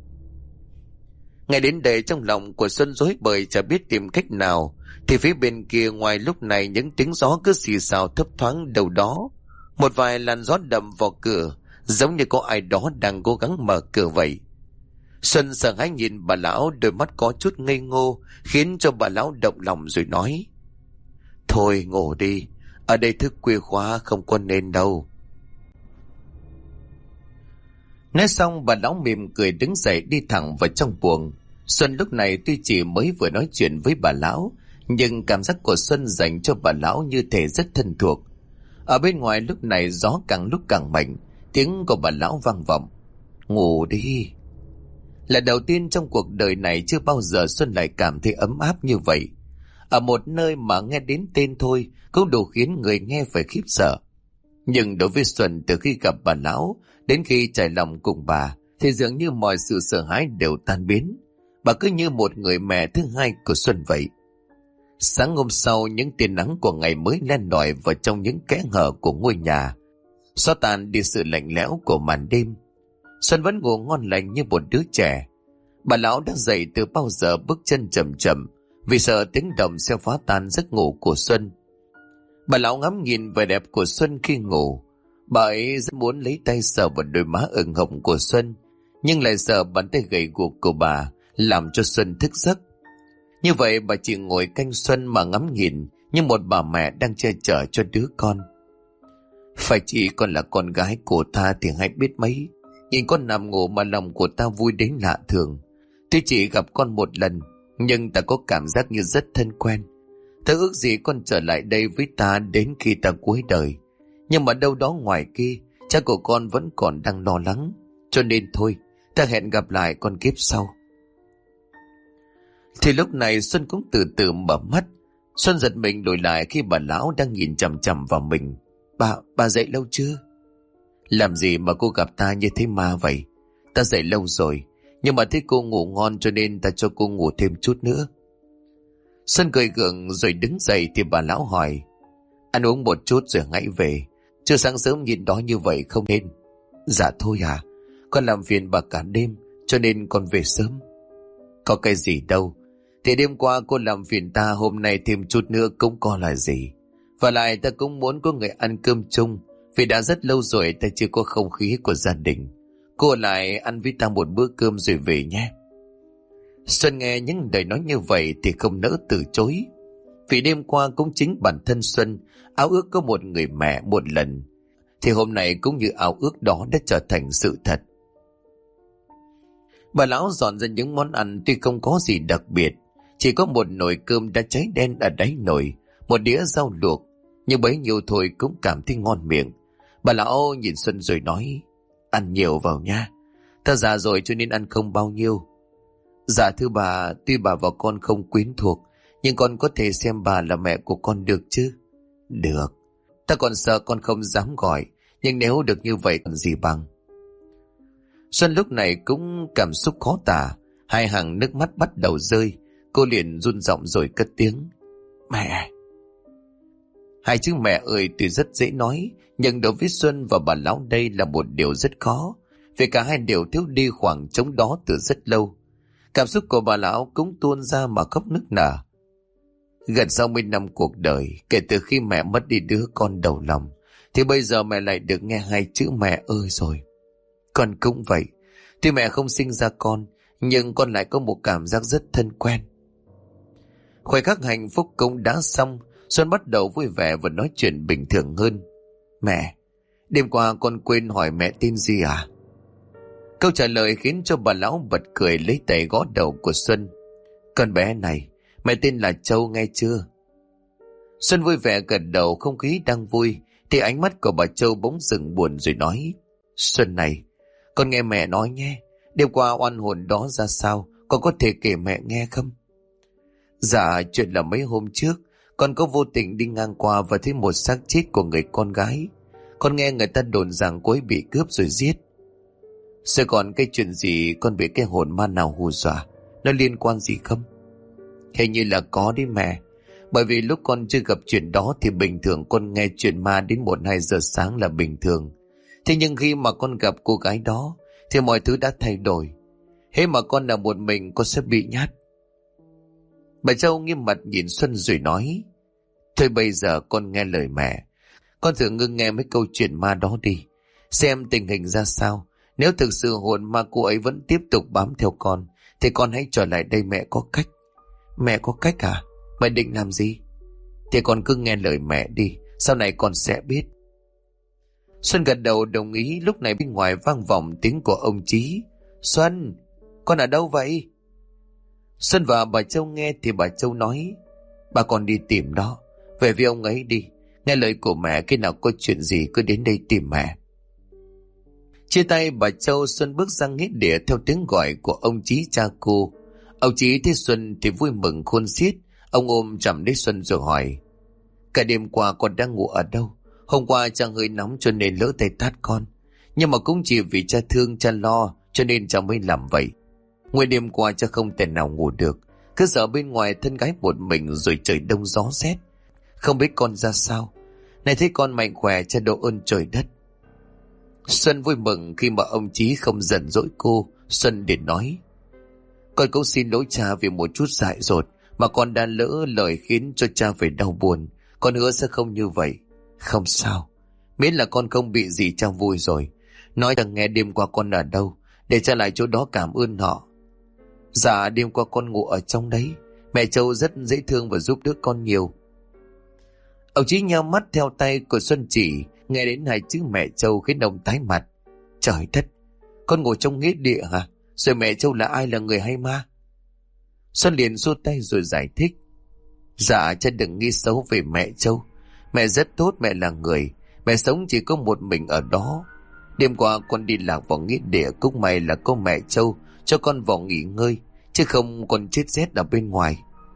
Ngay đến đây trong lòng của Xuân rối bời chả biết tìm cách nào, thì phía bên kia ngoài lúc này những tiếng gió cứ xì xào thấp thoáng đâu đó. Một vài làn gió đậm vào cửa, giống như có ai đó đang cố gắng mở cửa vậy. Xuân sợ hãi nhìn bà lão, đôi mắt có chút ngây ngô, khiến cho bà lão động lòng rồi nói: Thôi ngủ đi, ở đây thức khuya khóa không có nên đâu. Nói xong bà lão mỉm cười đứng dậy đi thẳng vào trong buồng. Xuân lúc này tuy chỉ mới vừa nói chuyện với bà lão, nhưng cảm giác của Xuân dành cho bà lão như thể rất thân thuộc. Ở bên ngoài lúc này gió càng lúc càng mạnh, tiếng của bà lão vang vọng: Ngủ đi. Là đầu tiên trong cuộc đời này chưa bao giờ Xuân lại cảm thấy ấm áp như vậy. Ở một nơi mà nghe đến tên thôi cũng đủ khiến người nghe phải khiếp sợ. Nhưng đối với Xuân, từ khi gặp bà lão đến khi trải lòng cùng bà, thì dường như mọi sự sợ hãi đều tan biến. Bà cứ như một người mẹ thứ hai của Xuân vậy. Sáng hôm sau, những tia nắng của ngày mới len lỏi vào trong những kẽ hở của ngôi nhà, xóa tan đi sự lạnh lẽo của màn đêm. Xuân vẫn ngủ ngon lành như một đứa trẻ. Bà lão đã dậy từ bao giờ, bước chân chậm chậm vì sợ tiếng động sẽ phá tan giấc ngủ của Xuân. Bà lão ngắm nhìn vẻ đẹp của Xuân khi ngủ. Bà ấy rất muốn lấy tay sờ vào đôi má ửng hồng của Xuân, nhưng lại sợ bàn tay gầy guộc của bà làm cho Xuân thức giấc. Như vậy bà chỉ ngồi canh Xuân mà ngắm nhìn như một bà mẹ đang che chở cho đứa con. Phải chỉ con là con gái của ta thì hay biết mấy. Nhìn con nằm ngủ mà lòng của ta vui đến lạ thường. Tuy chỉ gặp con một lần, nhưng ta có cảm giác như rất thân quen. Ta ước gì con trở lại đây với ta đến khi ta cuối đời. Nhưng mà đâu đó ngoài kia, cha của con vẫn còn đang lo lắng. Cho nên thôi, ta hẹn gặp lại con kiếp sau. Thì lúc này Xuân cũng từ từ mở mắt. Xuân giật mình đổi lại khi bà lão đang nhìn chằm chằm vào mình. Bà dậy lâu chưa? Làm gì mà cô gặp ta như thế ma vậy? Ta dậy lâu rồi, nhưng mà thấy cô ngủ ngon cho nên ta cho cô ngủ thêm chút nữa. Xuân cười gượng rồi đứng dậy thì bà lão hỏi: Ăn uống một chút rồi hãy về. Chưa sáng sớm nhìn đói như vậy không nên. Dạ thôi à, con làm phiền bà cả đêm cho nên con về sớm. Có cái gì đâu, thì đêm qua cô làm phiền ta, hôm nay thêm chút nữa cũng có là gì. Và lại ta cũng muốn có người ăn cơm chung, vì đã rất lâu rồi ta chưa có không khí của gia đình. Cô lại ăn với ta một bữa cơm rồi về nhé. Xuân nghe những lời nói như vậy thì không nỡ từ chối. Vì đêm qua cũng chính bản thân Xuân ao ước có một người mẹ một lần, thì hôm nay cũng như ao ước đó đã trở thành sự thật. Bà lão dọn ra những món ăn tuy không có gì đặc biệt, chỉ có một nồi cơm đã cháy đen ở đáy nồi, một đĩa rau luộc, nhưng bấy nhiêu thôi cũng cảm thấy ngon miệng. Bà lão nhìn Xuân rồi nói: Ăn nhiều vào nha, ta già rồi cho nên ăn không bao nhiêu. Dạ thưa bà, tuy bà và con không quyến thuộc, nhưng con có thể xem bà là mẹ của con được chứ? Được, ta còn sợ con không dám gọi, nhưng nếu được như vậy còn gì bằng. Xuân lúc này cũng cảm xúc khó tả, hai hàng nước mắt bắt đầu rơi. Cô liền run giọng rồi cất tiếng: Mẹ. Hai chữ mẹ ơi tuy rất dễ nói, nhưng đối với Xuân và bà lão đây là một điều rất khó, vì cả hai đều thiếu đi khoảng trống đó từ rất lâu. Cảm xúc của bà lão cũng tuôn ra mà khóc nức nở. Gần 60 năm cuộc đời, kể từ khi mẹ mất đi đứa con đầu lòng, thì bây giờ mẹ lại được nghe hai chữ mẹ ơi rồi. Con cũng vậy, tuy mẹ không sinh ra con, nhưng con lại có một cảm giác rất thân quen. Khoảnh khắc hạnh phúc cũng đã xong. Xuân bắt đầu vui vẻ và nói chuyện bình thường hơn. Mẹ, đêm qua con quên hỏi mẹ tên gì à? Câu trả lời khiến cho bà lão bật cười, lấy tay gõ đầu của Xuân. Con bé này, mẹ tên là Châu nghe chưa? Xuân vui vẻ gật đầu, không khí đang vui thì ánh mắt của bà Châu bỗng dừng buồn rồi nói: Xuân này, con nghe mẹ nói nhé, đêm qua oan hồn đó ra sao, con có thể kể mẹ nghe không? Dạ, chuyện là mấy hôm trước con có vô tình đi ngang qua và thấy một xác chết của người con gái. Con nghe người ta đồn rằng cô ấy bị cướp rồi giết. Sẽ còn cái chuyện gì con bị cái hồn ma nào hù dọa, nó liên quan gì không? Hình như là có đấy mẹ. Bởi vì lúc con chưa gặp chuyện đó thì bình thường con nghe chuyện ma đến 1-2 giờ sáng là bình thường. Thế nhưng khi mà con gặp cô gái đó thì mọi thứ đã thay đổi. Hễ mà con là một mình con sẽ bị nhát. Bà Châu nghiêm mặt nhìn Xuân rồi nói: Thôi bây giờ con nghe lời mẹ, con thử ngưng nghe mấy câu chuyện ma đó đi, xem tình hình ra sao. Nếu thực sự hồn ma cô ấy vẫn tiếp tục bám theo con, thì con hãy trở lại đây, mẹ có cách. Mẹ có cách à? Mẹ định làm gì? Thì con cứ nghe lời mẹ đi, sau này con sẽ biết. Xuân gật đầu đồng ý. Lúc này bên ngoài vang vọng tiếng của ông Chí. Xuân, con ở đâu vậy? Xuân và bà Châu nghe thì bà Châu nói, bà con đi tìm đó, về với ông ấy đi. Nghe lời của mẹ, khi nào có chuyện gì cứ đến đây tìm mẹ. Chia tay bà Châu, Xuân bước ra nghĩa địa theo tiếng gọi của ông Chí cha cô. Ông Chí thấy Xuân thì vui mừng khôn xiết. Ông ôm chầm lấy Xuân rồi hỏi, cả đêm qua con đang ngủ ở đâu? Hôm qua cha hơi nóng cho nên lỡ tay tát con, nhưng mà cũng chỉ vì cha thương cha lo cho nên cha mới làm vậy. Nguyên đêm qua cha không thể nào ngủ được, cứ sợ bên ngoài thân gái một mình, rồi trời đông gió rét, không biết con ra sao. Này thấy con mạnh khỏe, cha độ ơn trời đất. Xuân vui mừng khi mà ông Chí không giận dỗi cô. Xuân liền nói, con cũng xin lỗi cha vì một chút dại dột mà con đã lỡ lời khiến cho cha phải đau buồn. Con hứa sẽ không như vậy. Không sao, miễn là con không bị gì cha vui rồi. Nói thằng nghe đêm qua con ở đâu, để cha lại chỗ đó cảm ơn họ. Dạ, đêm qua con ngủ ở trong đấy. Mẹ Châu rất dễ thương và giúp đỡ con nhiều. Ông Chí nheo mắt theo tay của Xuân chỉ. Nghe đến hai chữ mẹ Châu khiến ông tái mặt. Trời đất, con ngồi trong nghĩa địa hả? Rồi mẹ Châu là ai, là người hay ma? Xuân liền xua tay rồi giải thích, dạ cha đừng nghĩ xấu về mẹ Châu. Mẹ rất tốt, mẹ là người. Mẹ sống chỉ có một mình ở đó. Đêm qua con đi lạc vào nghĩa địa, cũng may là có mẹ Châu cho con vào nghỉ ngơi, chứ không còn chết rét ở bên ngoài.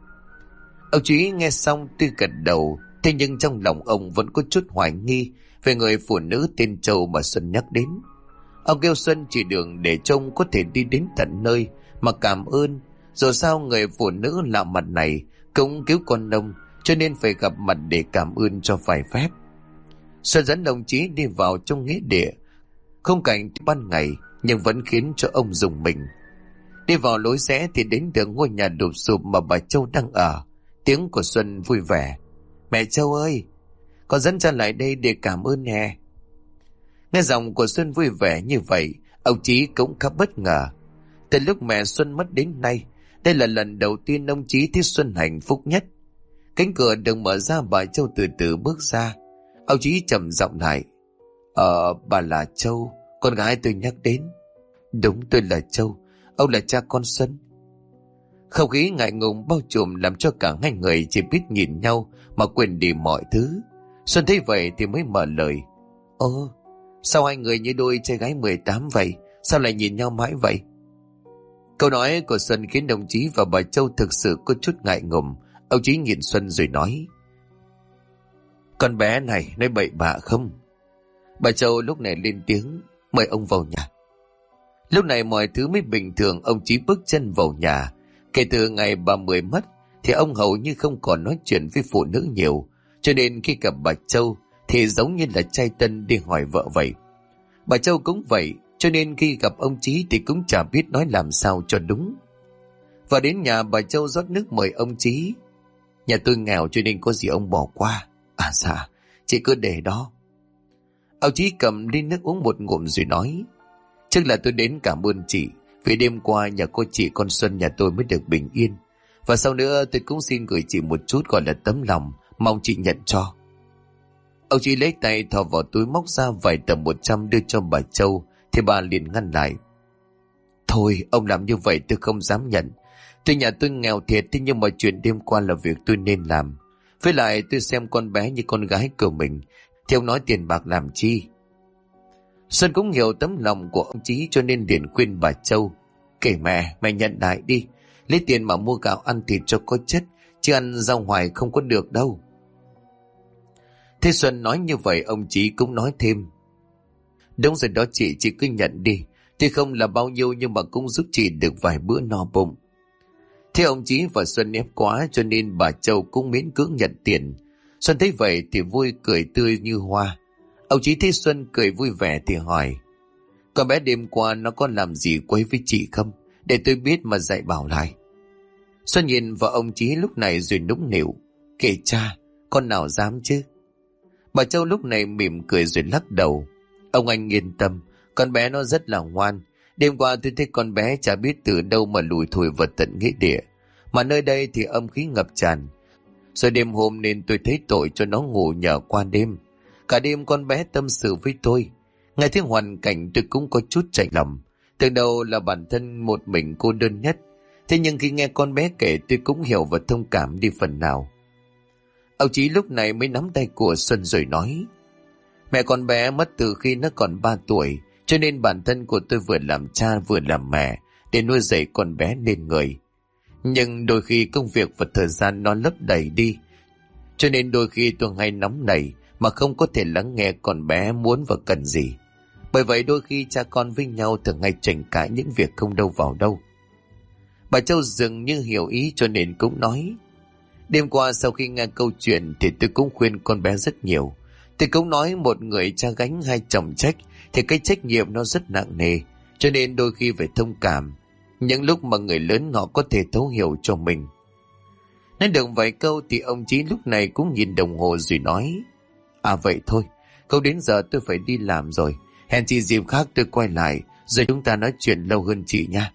Ông Chí nghe xong tuy gật đầu, thế nhưng trong lòng ông vẫn có chút hoài nghi về người phụ nữ tên Châu mà Xuân nhắc đến. Ông kêu Xuân chỉ đường để trông có thể đi đến tận nơi mà cảm ơn. Dù sao người phụ nữ lạ mặt này cũng cứu con ông, cho nên phải gặp mặt để cảm ơn cho phải phép. Xuân dẫn đồng chí đi vào trong nghĩa địa. Khung cảnh ban ngày nhưng vẫn khiến cho ông rùng mình. Đi vào lối rẽ thì đến được ngôi nhà đụp sụp mà bà Châu đang ở. Tiếng của Xuân vui vẻ, mẹ Châu ơi, con dẫn cha lại đây để cảm ơn nè. Nghe giọng của Xuân vui vẻ như vậy, ông Chí cũng khá bất ngờ. Từ lúc mẹ Xuân mất đến nay, đây là lần đầu tiên ông Chí thấy Xuân hạnh phúc nhất. Cánh cửa được mở ra, bà Châu từ từ bước ra. Ông Chí trầm giọng lại, bà là Châu, con gái tôi nhắc đến. Đúng, tôi là Châu, ông là cha con Xuân. Không khí ngại ngùng bao trùm làm cho cả hai người chỉ biết nhìn nhau mà quên đi mọi thứ. Xuân thấy vậy thì mới mở lời, sao hai người như đôi trai gái 18 vậy? Sao lại nhìn nhau mãi vậy? Câu nói của Xuân khiến đồng chí và bà Châu thực sự có chút ngại ngùng. Ông Chí nhìn Xuân rồi nói, con bé này nói bậy bạ không? Bà Châu lúc này lên tiếng, mời ông vào nhà. Lúc này mọi thứ mới bình thường. Ông Chí bước chân vào nhà. Kể từ ngày bà Mười mất thì ông hầu như không còn nói chuyện với phụ nữ nhiều, cho nên khi gặp bà Châu thì giống như là trai tân đi hỏi vợ vậy. Bà Châu cũng vậy, cho nên khi gặp ông Chí thì cũng chả biết nói làm sao cho đúng. Và đến nhà, bà Châu rót nước mời ông Chí. Nhà tôi nghèo cho nên có gì ông bỏ qua. À dạ, chị cứ để đó. Ông Chí cầm ly nước uống một ngụm rồi nói, trước là tôi đến cảm ơn chị, vì đêm qua nhà cô chị con Xuân nhà tôi mới được bình yên. Và sau nữa tôi cũng xin gửi chị một chút gọi là tấm lòng, mong chị nhận cho. Ông Chí lấy tay thò vào túi móc ra vài tờ 100 đưa cho bà Châu, thì bà liền ngăn lại. Thôi, ông làm như vậy tôi không dám nhận. Tuy nhà tôi nghèo thiệt, thế nhưng mà chuyện đêm qua là việc tôi nên làm. Với lại tôi xem con bé như con gái của mình, thì ông nói tiền bạc làm chi? Xuân cũng hiểu tấm lòng của ông Chí, cho nên liền khuyên bà Châu, kể mẹ nhận đại đi, lấy tiền mà mua gạo ăn thịt cho có chất, chứ ăn rau hoài không có được đâu. Thế Xuân nói như vậy, ông Chí cũng nói thêm, đúng rồi đó chị cứ nhận đi, tuy không là bao nhiêu nhưng mà cũng giúp chị được vài bữa no bụng. Thế ông Chí và Xuân ép quá, cho nên bà Châu cũng miễn cưỡng nhận tiền. Xuân thấy vậy thì vui cười tươi như hoa. Ông Chí thấy Xuân cười vui vẻ thì hỏi, con bé đêm qua nó có làm gì quấy với chị không, để tôi biết mà dạy bảo lại. Xuân nhìn vào ông Chí lúc này rồi nũng nịu, kể cha, con nào dám chứ. Bà Châu lúc này mỉm cười rồi lắc đầu, ông anh yên tâm, Con bé nó rất là ngoan. Đêm qua tôi thấy con bé chả biết từ đâu mà lủi thủi vào tận nghĩa địa. Mà nơi đây thì âm khí ngập tràn. Rồi đêm hôm nên tôi thấy tội cho nó ngủ nhờ qua đêm. Cả đêm con bé tâm sự với tôi. Nghe thấy hoàn cảnh tôi cũng có chút chạnh lòng. Từ đầu là bản thân một mình cô đơn nhất. Thế nhưng khi nghe con bé kể tôi cũng hiểu và thông cảm đi phần nào. Ông Chí lúc này mới nắm tay của Xuân rồi nói: Mẹ con bé mất từ khi nó còn 3 tuổi, cho nên bản thân của tôi vừa làm cha vừa làm mẹ để nuôi dạy con bé nên người. Nhưng đôi khi công việc và thời gian nó lấp đầy đi, cho nên đôi khi tôi hay nóng nảy mà không có thể lắng nghe con bé muốn và cần gì. Bởi vậy đôi khi cha con với nhau thường hay tranh cãi những việc không đâu vào đâu. Bà Châu dường như hiểu ý cho nên cũng nói: Đêm qua sau khi nghe câu chuyện thì tôi cũng khuyên con bé rất nhiều. Tôi cũng nói một người cha gánh hai chồng trách thì cái trách nhiệm nó rất nặng nề, cho nên đôi khi phải thông cảm những lúc mà người lớn họ có thể thấu hiểu cho mình. Nói được vài câu thì ông Chí lúc này cũng nhìn đồng hồ rồi nói: Vậy thôi, không đến giờ tôi phải đi làm rồi. Hẹn chị dịp khác tôi quay lại rồi chúng ta nói chuyện lâu hơn chị nha.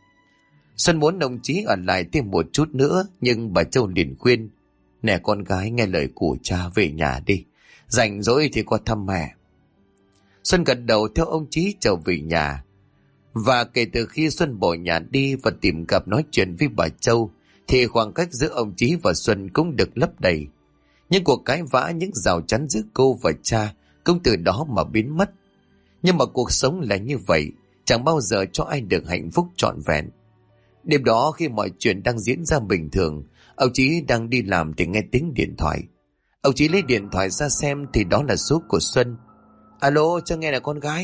Xuân muốn ông Chí ở lại thêm một chút nữa, nhưng bà Châu liền khuyên: Nè con gái, nghe lời của cha về nhà đi, rảnh rỗi thì qua thăm mẹ. Xuân gật đầu theo ông Chí trở về nhà. Và kể từ khi Xuân bỏ nhà đi và tìm gặp nói chuyện với bà Châu thì khoảng cách giữa ông Chí và Xuân cũng được lấp đầy. Những cuộc cãi vã, những rào chắn giữa cô và cha cũng từ đó mà biến mất. Nhưng mà cuộc sống là như vậy, chẳng bao giờ cho ai được hạnh phúc trọn vẹn. Đêm đó khi mọi chuyện đang diễn ra bình thường, ông Chí đang đi làm thì nghe tiếng điện thoại. Ông Chí lấy điện thoại ra xem thì đó là số của Xuân. Alo, cho nghe là con gái.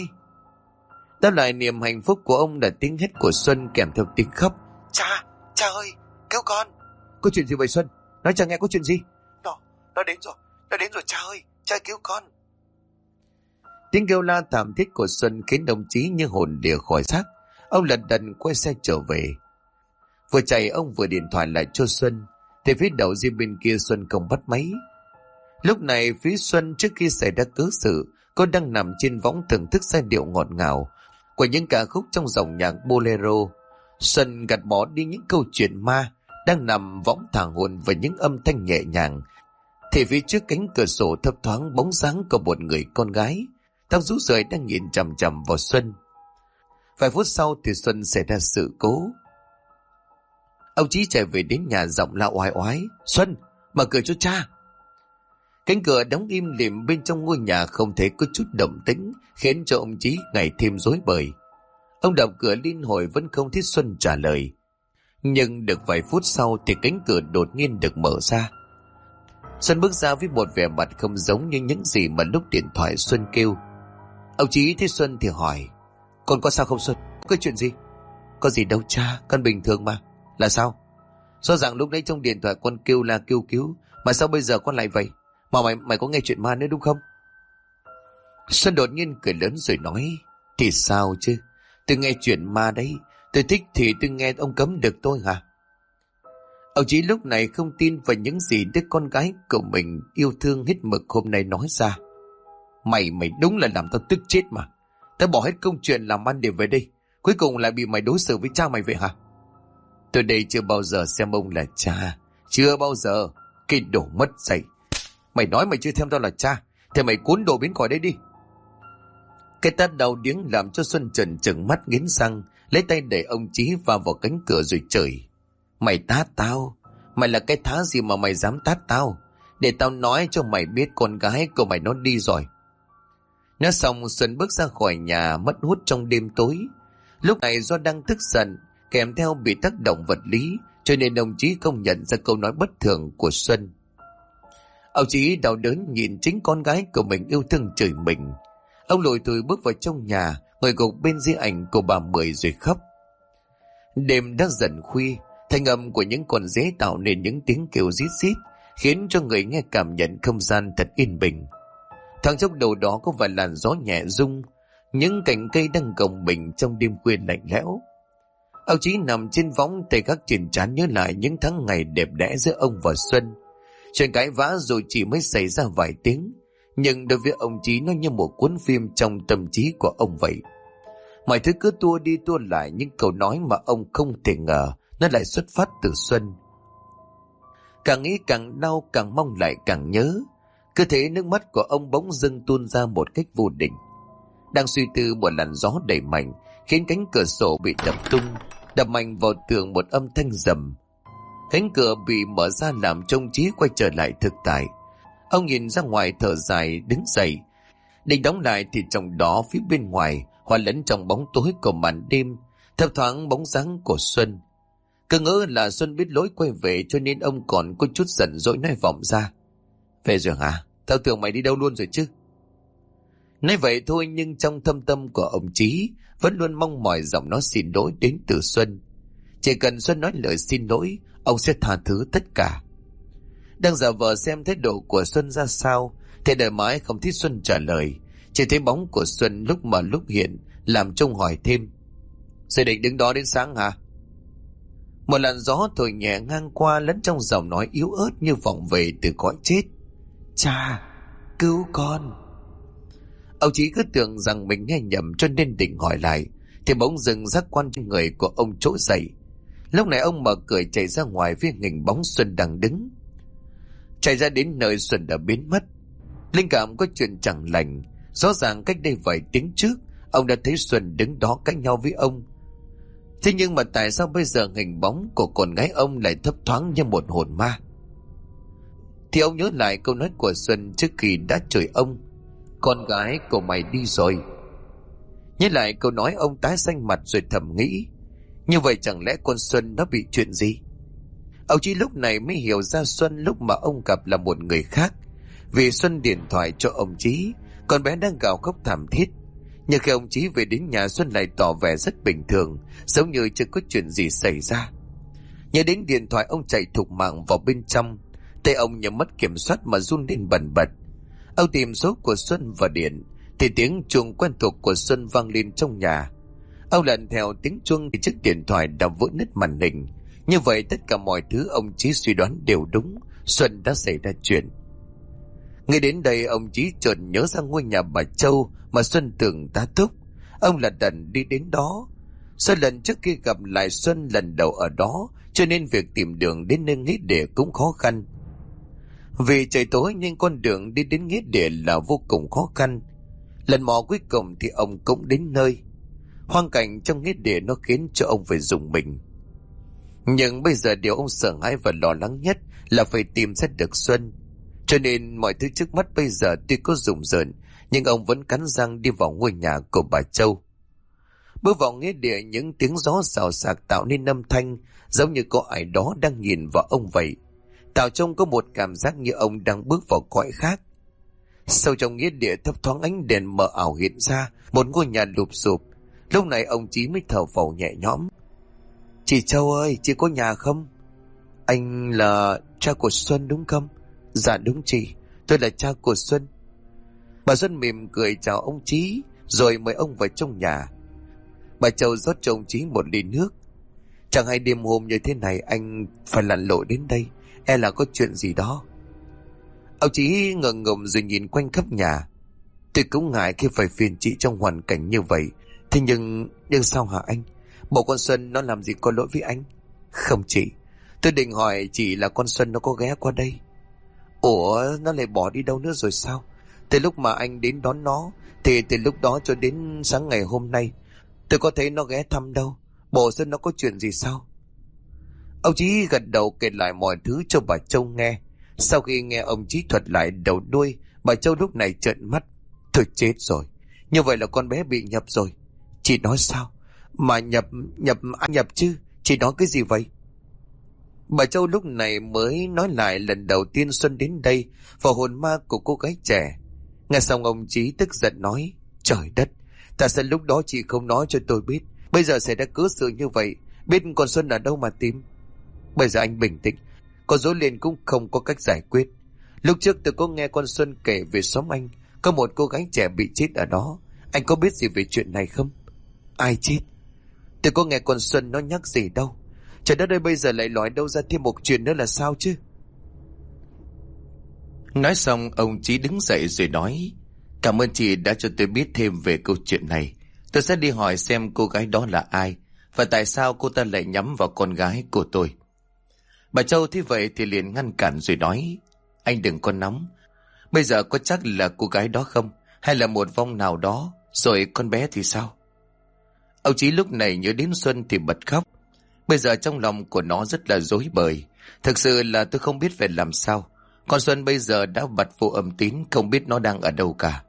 Đáp lại niềm hạnh phúc của ông là tiếng hét của Xuân kèm theo tiếng khóc. Cha ơi, cứu con. Có chuyện gì vậy Xuân? Nói cha nghe có chuyện gì? Nó đến rồi cha ơi, cha cứu con. Tiếng kêu la thảm thiết của Xuân khiến đồng chí như hồn lìa khỏi xác. Ông lật đật quay xe trở về. Vừa chạy ông vừa điện thoại lại cho Xuân, thì phía đầu dây bên kia Xuân không bắt máy. Lúc này phía Xuân trước khi xảy ra cớ sự, cô đang nằm trên võng thưởng thức giai điệu ngọt ngào của những ca khúc trong dòng nhạc bolero. Xuân gạt bỏ đi những câu chuyện ma, đang nằm võng thả hồn vào những âm thanh nhẹ nhàng. Thì phía trước cánh cửa sổ thấp thoáng bóng dáng của một người con gái, tóc rũ rượi đang nhìn chằm chằm vào Xuân. Vài phút sau thì Xuân xảy ra sự cố. Ông Chí chạy về đến nhà giọng la oái oái: Xuân, mở cửa cho cha. Cánh cửa đóng im lìm, bên trong ngôi nhà không thể có chút động tĩnh, khiến cho ông Chí ngày thêm rối bời. Ông đập cửa liên hồi vẫn không thấy Xuân trả lời. Nhưng được vài phút sau thì cánh cửa đột nhiên được mở ra. Xuân bước ra với một vẻ mặt không giống như những gì mà lúc điện thoại Xuân kêu. Ông Chí thấy Xuân thì hỏi: Con có sao không Xuân? Có chuyện gì? Có gì đâu cha, con bình thường mà. Là sao? Rõ ràng lúc nãy trong điện thoại con kêu la kêu cứu, mà sao bây giờ con lại vậy? Mà mày có nghe chuyện ma nữa đúng không? Xuân đột nhiên cười lớn rồi nói: Thì sao chứ, tôi nghe chuyện ma đấy. Tôi thích thì tôi nghe, ông cấm được tôi hả? Ông Chí lúc này không tin vào những gì đứa con gái của mình yêu thương hết mực hôm nay nói ra. Mày đúng là làm tao tức chết mà. Tao bỏ hết công chuyện làm ăn để về đây, cuối cùng lại bị mày đối xử với cha mày vậy hả? Tôi đây chưa bao giờ xem ông là cha, chưa bao giờ. Cái đồ mất dạy. Mày nói mày chưa xem tao là cha thì mày cuốn đồ biến khỏi đây đi. Cái tát đầu điếng làm cho Xuân trần trừng mắt nghiến răng, lấy tay đẩy ông Chí vào cánh cửa rồi chửi: Mày tát tao? Mày là cái thá gì mà mày dám tát tao? Để tao nói cho mày biết con gái của mày nó đi rồi. Nói xong Xuân bước ra khỏi nhà mất hút trong đêm tối. Lúc này do đang tức giận kèm theo bị tác động vật lý, cho nên ông Chí không nhận ra câu nói bất thường của Xuân. Ông Chí đau đớn nhìn chính con gái của mình yêu thương chửi mình. Ông lủi thủi bước vào trong nhà, ngồi gục bên di ảnh của bà Mười rồi khóc. Đêm đã dần khuya, thanh âm của những con dế tạo nên những tiếng kêu rít rít, khiến cho người nghe cảm nhận không gian thật yên bình. Thoáng chốc đầu đó có vài làn gió nhẹ rung, những cành cây đang gồng mình trong đêm khuya lạnh lẽo. Ông Chí nằm trên võng, tay gác trên trán nhớ lại những tháng ngày đẹp đẽ giữa ông và Xuân. Chuyện cãi vã rồi chỉ mới xảy ra vài tiếng, nhưng đối với ông Chí nó như một cuốn phim trong tâm trí của ông vậy. Mọi thứ cứ tua đi tua lại những câu nói mà ông không thể ngờ nó lại xuất phát từ Xuân. Càng nghĩ càng đau, càng mong lại càng nhớ. Cứ thế nước mắt của ông bỗng dưng tuôn ra một cách vô định. Đang suy tư, một làn gió đầy mạnh khiến cánh cửa sổ bị đập tung, đập mạnh vào tường một âm thanh rầm. Cánh cửa bị mở ra làm cho ông Chí quay trở lại thực tại. Ông nhìn ra ngoài thở dài đứng dậy, định đóng lại thì trong đó phía bên ngoài hòa lẫn trong bóng tối của màn đêm thấp thoáng bóng dáng của Xuân. Cứ ngỡ là Xuân biết lỗi quay về, cho nên ông còn có chút giận dỗi nói vọng ra: "Về rồi hả? Tao tưởng mày đi đâu luôn rồi chứ." Nói vậy thôi, nhưng trong thâm tâm của ông Chí vẫn luôn mong mỏi giọng nói xin lỗi đến từ Xuân. Chỉ cần Xuân nói lời xin lỗi, ông sẽ tha thứ tất cả. Đang giả vờ xem thái độ của Xuân ra sao, thì đợi mãi không thấy Xuân trả lời. Chỉ thấy bóng của Xuân lúc mà lúc hiện, làm trông hỏi thêm: "Rồi định đứng đó đến sáng hả?" Một làn gió thổi nhẹ ngang qua, lẫn trong giọng nói yếu ớt như vọng về từ cõi chết: "Cha, cứu con." Ông Chí cứ tưởng rằng mình nghe nhầm cho nên định hỏi lại, thì bỗng dưng giác quan trên người của ông trỗi dậy. Lúc này ông mở cửa chạy ra ngoài phía hình bóng Xuân đang đứng. Chạy ra đến nơi Xuân đã biến mất. Linh cảm có chuyện chẳng lành. Rõ ràng cách đây vài tiếng trước ông đã thấy Xuân đứng đó cãi nhau với ông. Thế nhưng mà tại sao bây giờ hình bóng của con gái ông lại thấp thoáng như một hồn ma? Thì ông nhớ lại câu nói của Xuân trước khi đã chửi ông: "Con gái của mày đi rồi." Nhớ lại câu nói, ông tái xanh mặt rồi thầm nghĩ: như vậy chẳng lẽ con Xuân nó bị chuyện gì? Ông Chí lúc này mới hiểu ra Xuân lúc mà ông gặp là một người khác. Vì Xuân điện thoại cho ông Chí, con bé đang gào khóc thảm thiết. Nhưng khi ông Chí về đến nhà, Xuân lại tỏ vẻ rất bình thường, giống như chưa có chuyện gì xảy ra. Nhớ đến điện thoại, ông chạy thục mạng vào bên trong. Tay ông như mất kiểm soát mà run lên bần bật. Ông tìm số của Xuân và điện, thì tiếng chuông quen thuộc của Xuân vang lên trong nhà. Ông lần theo tiếng chuông thì chiếc điện thoại đã vỡ nứt màn hình. Như vậy tất cả mọi thứ ông Chí suy đoán đều đúng, Xuân đã xảy ra chuyện. Ngay đến đây, ông Chí chợt nhớ ra ngôi nhà bà Châu mà Xuân tưởng tá túc. Ông lật đật đi đến đó. Sau lần trước khi gặp lại Xuân lần đầu ở đó, cho nên việc tìm đường đến nơi nghĩa địa cũng khó khăn. Vì trời tối nhưng con đường đi đến nghĩa địa là vô cùng khó khăn. Lần mò cuối cùng thì ông cũng đến nơi. Hoang cảnh trong nghĩa địa nó khiến cho ông phải rùng mình. Nhưng bây giờ điều ông sợ hãi và lo lắng nhất là phải tìm ra được Xuân. Cho nên mọi thứ trước mắt bây giờ tuy có rùng rợn, nhưng ông vẫn cắn răng đi vào ngôi nhà của bà Châu. Bước vào nghĩa địa, những tiếng gió xào xạc tạo nên âm thanh giống như có ai đó đang nhìn vào ông vậy, tạo trông có một cảm giác như ông đang bước vào cõi khác. Sâu trong nghĩa địa thấp thoáng ánh đèn mờ ảo hiện ra một ngôi nhà lụp xụp. Lúc này ông Chí mới thở phào nhẹ nhõm. "Chị Châu ơi, chị có nhà không?" "Anh là cha của Xuân đúng không?" "Dạ đúng chị, tôi là cha của Xuân." Bà Xuân mỉm cười chào ông Chí rồi mời ông vào trong nhà. Bà Châu rót cho ông Chí một ly nước. "Chẳng hay đêm hôm như thế này anh phải lặn lội đến đây, e là có chuyện gì đó." Ông Chí ngượng ngùng rồi nhìn quanh khắp nhà. "Tôi cũng ngại khi phải phiền chị trong hoàn cảnh như vậy. Thế nhưng sao hả anh? Bộ con Xuân nó làm gì có lỗi với anh?" "Không chị, tôi định hỏi chị là con Xuân nó có ghé qua đây." "Ủa, nó lại bỏ đi đâu nữa rồi sao? Từ lúc mà anh đến đón nó thì từ lúc đó cho đến sáng ngày hôm nay tôi có thấy nó ghé thăm đâu. Bộ Xuân nó có chuyện gì sao?" Ông Chí gật đầu kể lại mọi thứ cho bà Châu nghe. Sau khi nghe ông Chí thuật lại đầu đuôi, bà Châu lúc này trợn mắt. "Thôi chết rồi, như vậy là con bé bị nhập rồi." "Chị nói sao? Mà nhập ai nhập chứ? Chị nói cái gì vậy?" Bà Châu lúc này mới nói lại lần đầu tiên Xuân đến đây và hồn ma của cô gái trẻ. Nghe xong ông Chí tức giận nói: "Trời đất, tại sao lúc đó chị không nói cho tôi biết? Bây giờ xảy ra cớ sự như vậy, biết con Xuân ở đâu mà tìm?" "Bây giờ anh bình tĩnh, có dối liền cũng không có cách giải quyết. Lúc trước tôi có nghe con Xuân kể về xóm anh, có một cô gái trẻ bị chết ở đó. Anh có biết gì về chuyện này không?" "Ai chết? Tôi có nghe con Xuân nó nhắc gì đâu. Trời đất ơi, bây giờ lại nói đâu ra thêm một chuyện nữa là sao chứ?" Nói xong ông Chí đứng dậy rồi nói: "Cảm ơn chị đã cho tôi biết thêm về câu chuyện này. Tôi sẽ đi hỏi xem cô gái đó là ai, và tại sao cô ta lại nhắm vào con gái của tôi. Bà Châu thấy vậy thì liền ngăn cản rồi nói: Anh đừng có nóng. Bây giờ có chắc là cô gái đó không? Hay là một vong nào đó? Rồi con bé thì sao? Ông Chí lúc này nhớ đến Xuân thì bật khóc. Bây giờ trong lòng của nó rất là rối bời. Thực sự là tôi không biết phải làm sao. Con Xuân bây giờ đã bật vô âm tín, không biết nó đang ở đâu cả.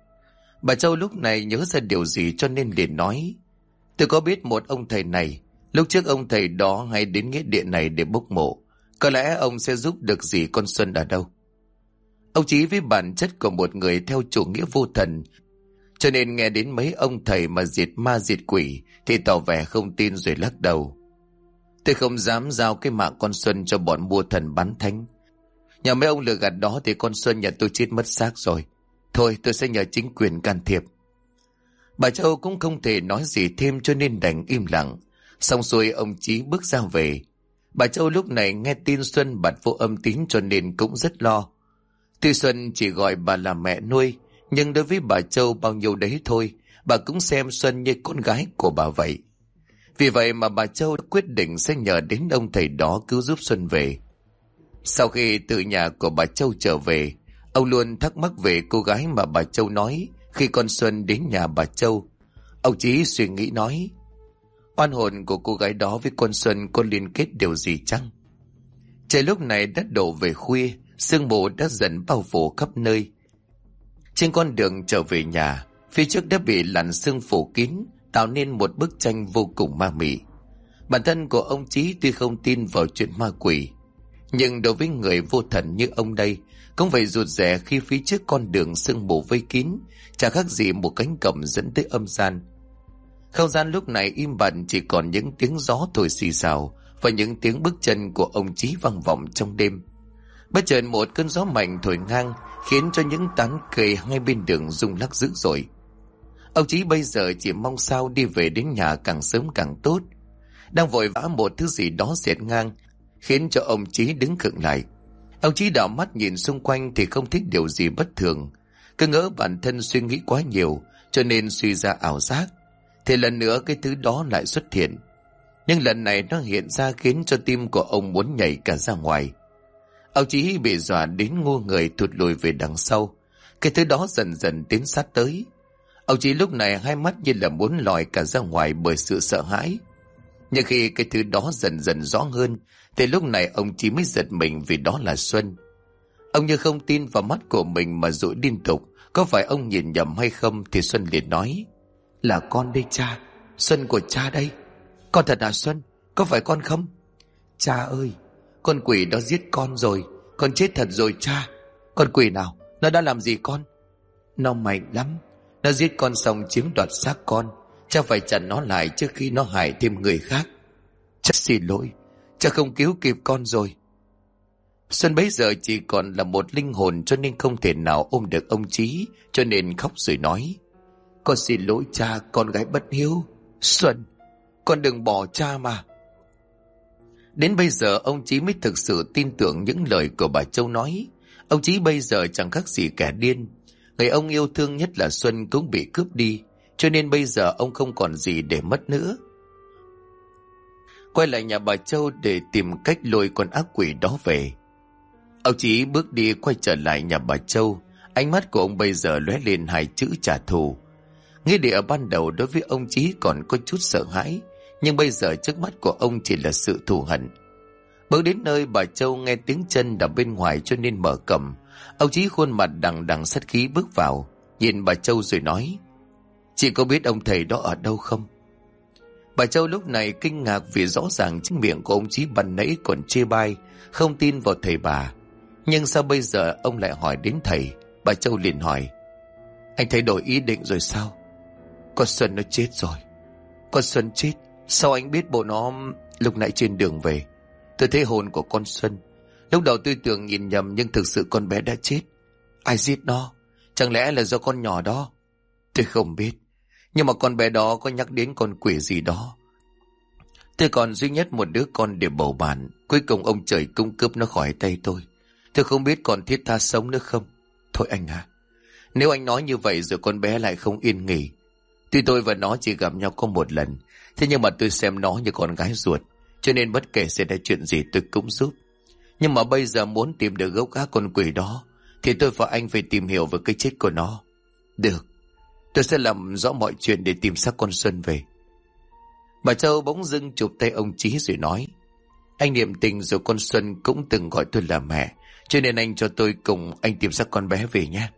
Bà Châu lúc này nhớ ra điều gì cho nên liền nói: Tôi có biết một ông thầy này. Lúc trước ông thầy đó hay đến nghĩa địa này để bốc mộ. Có lẽ ông sẽ giúp được gì con Xuân ở đâu. Ông Chí với bản chất của một người theo chủ nghĩa vô thần, cho nên nghe đến mấy ông thầy mà diệt ma diệt quỷ thì tỏ vẻ không tin rồi lắc đầu. Tôi không dám giao cái mạng con Xuân cho bọn mua thần bán thánh. Nhà mấy ông lừa gạt đó thì con Xuân nhà tôi chết mất xác rồi. Thôi tôi sẽ nhờ chính quyền can thiệp. Bà Châu cũng không thể nói gì thêm cho nên đành im lặng. Xong xuôi ông Chí bước ra về. Bà Châu lúc này nghe tin Xuân bật vô âm tín cho nên cũng rất lo. Tuy Xuân chỉ gọi bà là mẹ nuôi, nhưng đối với bà Châu bao nhiêu đấy thôi, bà cũng xem Xuân như con gái của bà vậy. Vì vậy mà bà Châu quyết định sẽ nhờ đến ông thầy đó cứu giúp Xuân về. Sau khi từ nhà của bà Châu trở về, ông luôn thắc mắc về cô gái mà bà Châu nói khi con Xuân đến nhà bà Châu. Ông Chí suy nghĩ nói: Oan hồn của cô gái đó với con Xuân có liên kết điều gì chăng? Trời lúc này đã đổ về khuya, sương mù đã dần bao phủ khắp nơi. Trên con đường trở về nhà, phía trước đã bị làn sương phủ kín, tạo nên một bức tranh vô cùng ma mị. Bản thân của ông Chí tuy không tin vào chuyện ma quỷ, nhưng đối với người vô thần như ông đây, cũng phải rụt rè khi phía trước con đường sương mù vây kín, chả khác gì một cánh cổng dẫn tới âm gian. Không gian lúc này im bặt, chỉ còn những tiếng gió thổi xì xào và những tiếng bước chân của ông Chí vang vọng trong đêm. Bất chợt một cơn gió mạnh thổi ngang, khiến cho những tán cây hai bên đường rung lắc dữ dội. Ông Chí bây giờ chỉ mong sao đi về đến nhà càng sớm càng tốt. Đang vội vã một thứ gì đó xẹt ngang, khiến cho ông Chí đứng khựng lại. Ông Chí đảo mắt nhìn xung quanh thì không thích điều gì bất thường. Cứ ngỡ bản thân suy nghĩ quá nhiều, cho nên suy ra ảo giác. Thì lần nữa cái thứ đó lại xuất hiện. Nhưng lần này nó hiện ra khiến cho tim của ông muốn nhảy cả ra ngoài. Ông Chí bị dọa đến ngu người thụt lùi về đằng sau. Cái thứ đó dần dần tiến sát tới. Ông Chí lúc này hai mắt như là muốn lòi cả ra ngoài bởi sự sợ hãi. Nhưng khi cái thứ đó dần dần rõ hơn, thì lúc này ông Chí mới giật mình vì đó là Xuân. Ông như không tin vào mắt của mình mà dụi liên tục. Có phải ông nhìn nhầm hay không? Thì Xuân liền nói: Là con đây cha, Xuân của cha đây. Con thật à Xuân? Có phải con không? Cha ơi, con quỷ đó giết con rồi. Con chết thật rồi cha. Con quỷ nào? Nó đã làm gì con? Nó mạnh lắm. Nó giết con xong chiếm đoạt xác con. Cha phải chặn nó lại trước khi nó hại thêm người khác. Cha xin lỗi, cha không cứu kịp con rồi. Xuân bấy giờ chỉ còn là một linh hồn, cho nên không thể nào ôm được ông Chí, cho nên khóc rồi nói: Con xin lỗi cha, con gái bất hiếu. Xuân, con đừng bỏ cha mà. Đến bây giờ ông Chí mới thực sự tin tưởng những lời của bà Châu nói. Ông Chí bây giờ chẳng khác gì kẻ điên. Người ông yêu thương nhất là Xuân cũng bị cướp đi, cho nên bây giờ ông không còn gì để mất nữa. Quay lại nhà bà Châu để tìm cách lôi con ác quỷ đó về. Ông Chí bước đi quay trở lại nhà bà Châu. Ánh mắt của ông bây giờ lóe lên hai chữ trả thù. Nghĩa địa ban đầu đối với ông Chí còn có chút sợ hãi, nhưng bây giờ trước mắt của ông chỉ là sự thù hận. Bước đến nơi, bà Châu nghe tiếng chân đập bên ngoài cho nên mở cổng. Ông Chí khuôn mặt đằng đằng sát khí bước vào, nhìn bà Châu rồi nói: Chị có biết ông thầy đó ở đâu không? Bà Châu lúc này kinh ngạc vì rõ ràng chính miệng của ông Chí ban nãy còn chê bai, không tin vào thầy bà. Nhưng sao bây giờ ông lại hỏi đến thầy? Bà Châu liền hỏi: Anh thay đổi ý định rồi sao? Con Xuân nó chết rồi. Con Xuân chết? Sao anh biết? Bộ nó lúc nãy trên đường về, tôi thấy hồn của con Xuân. Lúc đầu tôi tưởng nhìn nhầm, nhưng thực sự con bé đã chết. Ai giết nó? Chẳng lẽ là do con nhỏ đó? Tôi không biết, nhưng mà con bé đó có nhắc đến con quỷ gì đó. Tôi còn duy nhất một đứa con để bầu bạn. Cuối cùng ông trời cung cướp nó khỏi tay tôi. Tôi không biết còn thiết tha sống nữa không. Thôi anh à, nếu anh nói như vậy rồi con bé lại không yên nghỉ, Tuy tôi và nó chỉ gặp nhau có một lần, thế nhưng mà tôi xem nó như con gái ruột, cho nên bất kể xảy ra chuyện gì tôi cũng giúp. Nhưng mà bây giờ muốn tìm được gốc gác con quỷ đó thì tôi và anh phải tìm hiểu về cái chết của nó. Được, tôi sẽ làm rõ mọi chuyện để tìm xác con Xuân về. Bà Châu bỗng dưng chụp tay ông Chí rồi nói: Anh niệm tình rồi, con Xuân cũng từng gọi tôi là mẹ, cho nên anh cho tôi cùng anh tìm xác con bé về nhé.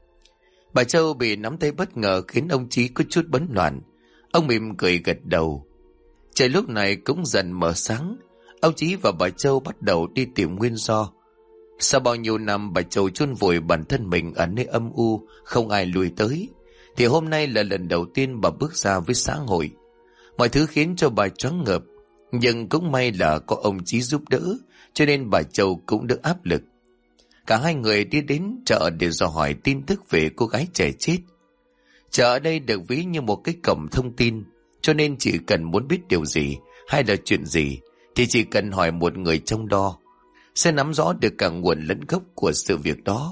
Bà Châu bị nắm tay bất ngờ khiến ông Chí có chút bấn loạn. Ông mỉm cười gật đầu. Trời lúc này cũng dần mở sáng. Ông Chí và bà Châu bắt đầu đi tìm nguyên do. Sau bao nhiêu năm bà Châu chôn vùi bản thân mình ở nơi âm u, không ai lui tới, thì hôm nay là lần đầu tiên bà bước ra với xã hội. Mọi thứ khiến cho bà choáng ngợp, nhưng cũng may là có ông Chí giúp đỡ, cho nên bà Châu cũng đỡ áp lực. Cả hai người đi đến chợ để dò hỏi tin tức về cô gái trẻ chết. Chợ ở đây được ví như một cái cổng thông tin, cho nên chỉ cần muốn biết điều gì hay là chuyện gì thì chỉ cần hỏi một người trong đó, sẽ nắm rõ được cả nguồn lẫn gốc của sự việc đó.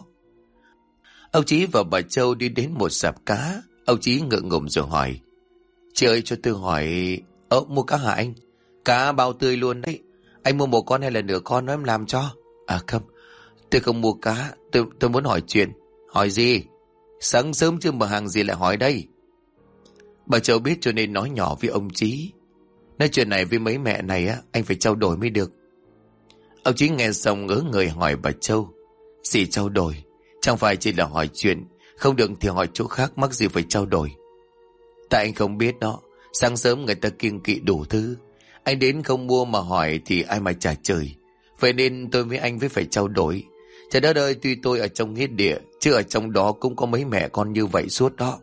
Ông Chí và bà Châu đi đến một sạp cá. Ông Chí ngượng ngùng rồi hỏi: Chị ơi, cho tôi hỏi, mua cá hả anh? Cá bao tươi luôn đấy. Anh mua một con hay là nửa con nói em làm cho? À không, tôi không mua cá, tôi muốn hỏi chuyện. Hỏi gì? Sáng sớm chưa mở hàng gì lại hỏi đây? Bà Châu biết cho nên nói nhỏ với ông Chí: Nói chuyện này với mấy mẹ này á, anh phải trao đổi mới được. Ông Chí nghe xong ngớ người hỏi bà Châu: Gì trao đổi? Chẳng phải chỉ là hỏi chuyện, không được thì hỏi chỗ khác, mắc gì phải trao đổi? Tại anh không biết đó, sáng sớm người ta kiêng kỵ đủ thứ, anh đến không mua mà hỏi thì ai mà trả trời. Vậy nên tôi với anh phải trao đổi. Trời đất ơi, tuy tôi ở trong nghĩa địa, chứ ở trong đó cũng có mấy mẹ con như vậy suốt đó.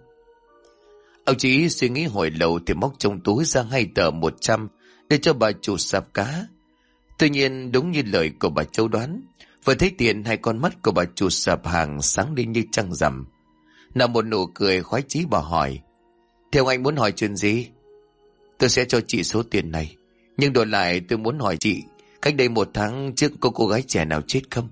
Ông Chí suy nghĩ hồi lâu thì móc trong túi ra 2 tờ 100 để cho bà chủ sạp cá. Tuy nhiên đúng như lời của bà Châu đoán, vừa thấy tiền, 2 con mắt của bà chủ sạp hàng sáng lên như trăng rằm. Nở một nụ cười khoái chí, bà hỏi: Thì ông anh muốn hỏi chuyện gì? Tôi sẽ cho chị số tiền này, nhưng đổi lại tôi muốn hỏi chị, cách đây 1 tháng trước có cô gái trẻ nào chết không?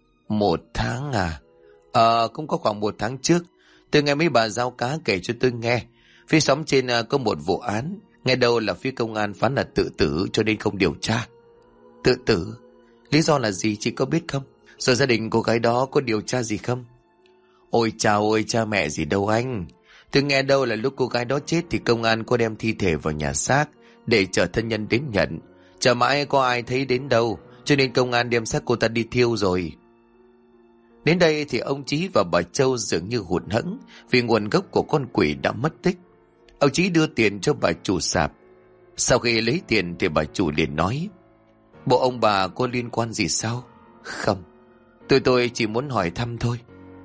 1 tháng à? Cũng có khoảng 1 tháng trước. Tôi nghe mấy bà giao cá kể cho tôi nghe, phía xóm trên có một vụ án, nghe đâu là phía công an phán là tự tử, cho nên không điều tra. Tự tử? Lý do là gì chị có biết không? Rồi gia đình cô gái đó có điều tra gì không? Ôi chào ơi, cha mẹ gì đâu anh. Tôi nghe đâu là lúc cô gái đó chết thì công an có đem thi thể vào nhà xác để chờ thân nhân đến nhận. Chờ mãi có ai thấy đến đâu, cho nên công an đem xác cô ta đi thiêu rồi. Đến đây thì ông Chí và bà Châu dường như hụt hẫng vì nguồn gốc của con quỷ đã mất tích. Ông Chí đưa tiền cho bà chủ sạp. Sau khi lấy tiền thì bà chủ liền nói: Bộ ông bà có liên quan gì sao? Không, tôi chỉ muốn hỏi thăm thôi.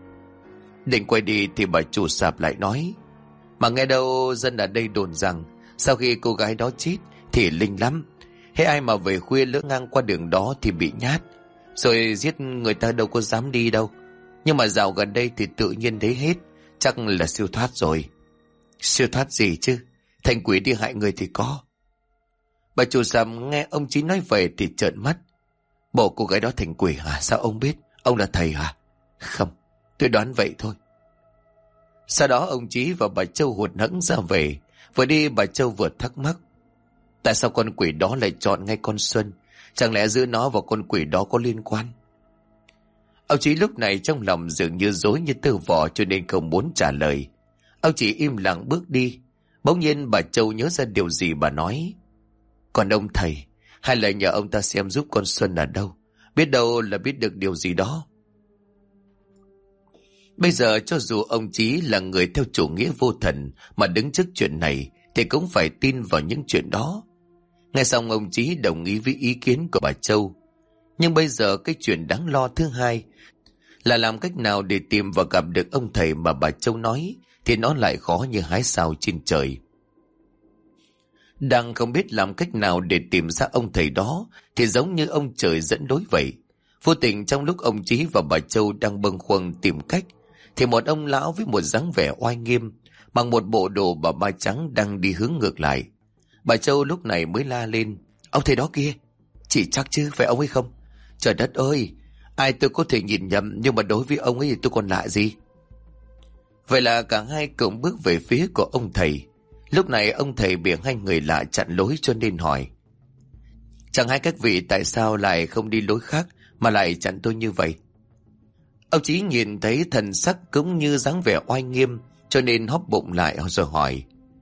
Định quay đi thì bà chủ sạp lại nói: Mà nghe đâu dân ở đây đồn rằng sau khi cô gái đó chết thì linh lắm, hễ ai mà về khuya lỡ ngang qua đường đó thì bị nhát, rồi giết người ta đâu có dám đi đâu. Nhưng mà dạo gần đây thì tự nhiên thấy hết, chắc là siêu thoát rồi. Siêu thoát gì chứ, thành quỷ đi hại người thì có. Bà chủ sạp nghe ông Chí nói vậy thì trợn mắt: Bộ cô gái đó thành quỷ hả? Sao ông biết? Ông là thầy hả? Không, tôi đoán vậy thôi. Sau đó ông Chí và bà Châu hụt hẫng ra về. Vừa đi bà Châu vừa thắc mắc: Tại sao con quỷ đó lại chọn ngay con Xuân? Chẳng lẽ giữa nó và con quỷ đó có liên quan? Ông Chí lúc này trong lòng dường như rối như tơ vò, cho nên không muốn trả lời. Ông chỉ im lặng bước đi. Bỗng nhiên bà Châu nhớ ra điều gì, bà nói: Còn ông thầy, hay là nhờ ông ta xem giúp con Xuân ở đâu, biết đâu là biết được điều gì đó. Bây giờ cho dù ông Chí là người theo chủ nghĩa vô thần mà đứng trước chuyện này thì cũng phải tin vào những chuyện đó. Nghe xong ông Chí đồng ý với ý kiến của bà Châu. Nhưng bây giờ cái chuyện đáng lo thứ hai là làm cách nào để tìm và gặp được ông thầy mà bà Châu nói thì nó lại khó như hái sao trên trời. Đang không biết làm cách nào để tìm ra ông thầy đó thì giống như ông trời dẫn lối vậy. Vô tình trong lúc ông Chí và bà Châu đang bâng khuâng tìm cách thì một ông lão với một dáng vẻ oai nghiêm, mặc một bộ đồ bà ba trắng đang đi hướng ngược lại. Bà Châu lúc này mới la lên: Ông thầy đó kia! Chị chắc chứ, phải ông ấy không? Trời đất ơi, ai tôi có thể nhìn nhầm, nhưng mà đối với ông ấy thì tôi còn lạ gì? Vậy là cả hai cùng bước về phía của ông thầy. Lúc này ông thầy bị hai người lạ chặn lối cho nên hỏi: Chẳng hay các vị tại sao lại không đi lối khác mà lại chặn tôi như vậy? Ông Chí nhìn thấy thần sắc cũng như dáng vẻ oai nghiêm cho nên hóp bụng lại rồi hỏi: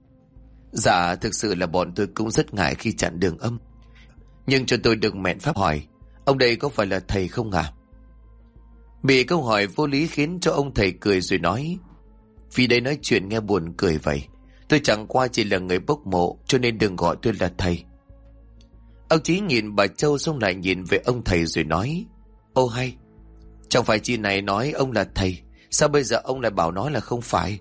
Dạ thực sự là bọn tôi cũng rất ngại khi chặn đường ông, nhưng cho tôi được mẹn pháp hỏi, ông đây có phải là thầy không ạ? Bị câu hỏi vô lý khiến cho ông thầy cười rồi nói: Vì đây nói chuyện nghe buồn cười vậy, tôi chẳng qua chỉ là người bốc mộ, cho nên đừng gọi tôi là thầy. Ông Chí nhìn bà Châu xong lại nhìn về ông thầy rồi nói: Ô hay, chẳng phải chị này nói ông là thầy, sao bây giờ ông lại bảo nói là không phải?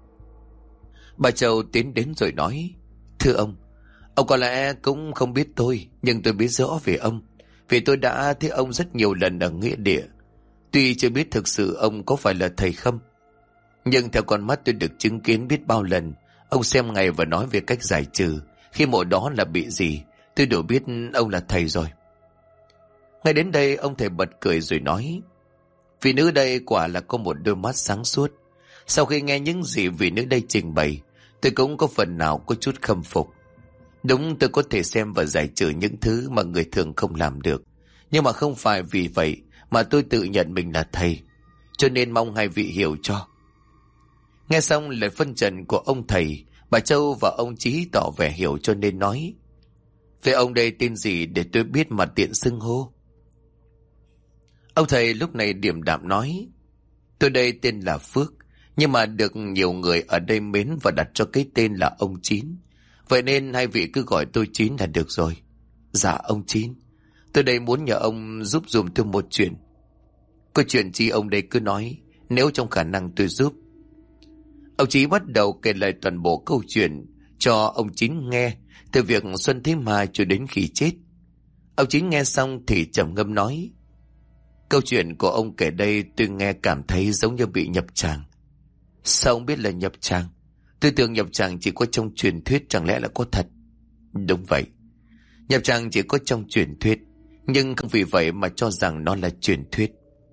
Bà Châu tiến đến rồi nói: Thưa ông có lẽ cũng không biết tôi, nhưng tôi biết rõ về ông, vì tôi đã thấy ông rất nhiều lần ở nghĩa địa. Tuy chưa biết thực sự ông có phải là thầy không, nhưng theo con mắt tôi được chứng kiến biết bao lần ông xem ngày và nói về cách giải trừ khi mộ đó là bị gì, tôi đều biết ông là thầy rồi. Ngay đến đây ông thầy bật cười rồi nói: Vị nữ đây quả là có một đôi mắt sáng suốt. Sau khi nghe những gì vị nữ đây trình bày, tôi cũng có phần nào có chút khâm phục. Đúng, tôi có thể xem và giải trừ những thứ mà người thường không làm được, nhưng mà không phải vì vậy mà tôi tự nhận mình là thầy, cho nên mong hai vị hiểu cho. Nghe xong lời phân trần của ông thầy, bà Châu và ông Chí tỏ vẻ hiểu cho nên nói: Vậy ông đây tên gì để tôi biết mà tiện xưng hô? Ông thầy lúc này điềm đạm nói: Tôi đây tên là Phước, nhưng mà được nhiều người ở đây mến và đặt cho cái tên là ông Chín. Vậy nên hai vị cứ gọi tôi Chín là được rồi. Dạ ông Chín, tôi đây muốn nhờ ông giúp dùm tôi một chuyện. Có chuyện gì ông đây cứ nói, nếu trong khả năng tôi giúp. Ông Chí bắt đầu kể lại toàn bộ câu chuyện cho ông Chín nghe, từ việc Xuân Thế Mai cho đến khi chết. Ông Chín nghe xong thì trầm ngâm nói: Câu chuyện của ông kể đây tôi nghe cảm thấy giống như bị nhập tràng. Sao ông biết là nhập tràng? Tôi tưởng nhập tràng chỉ có trong truyền thuyết, chẳng lẽ là có thật? Đúng vậy, nhập tràng chỉ có trong truyền thuyết, nhưng không vì vậy mà cho rằng nó là truyền thuyết.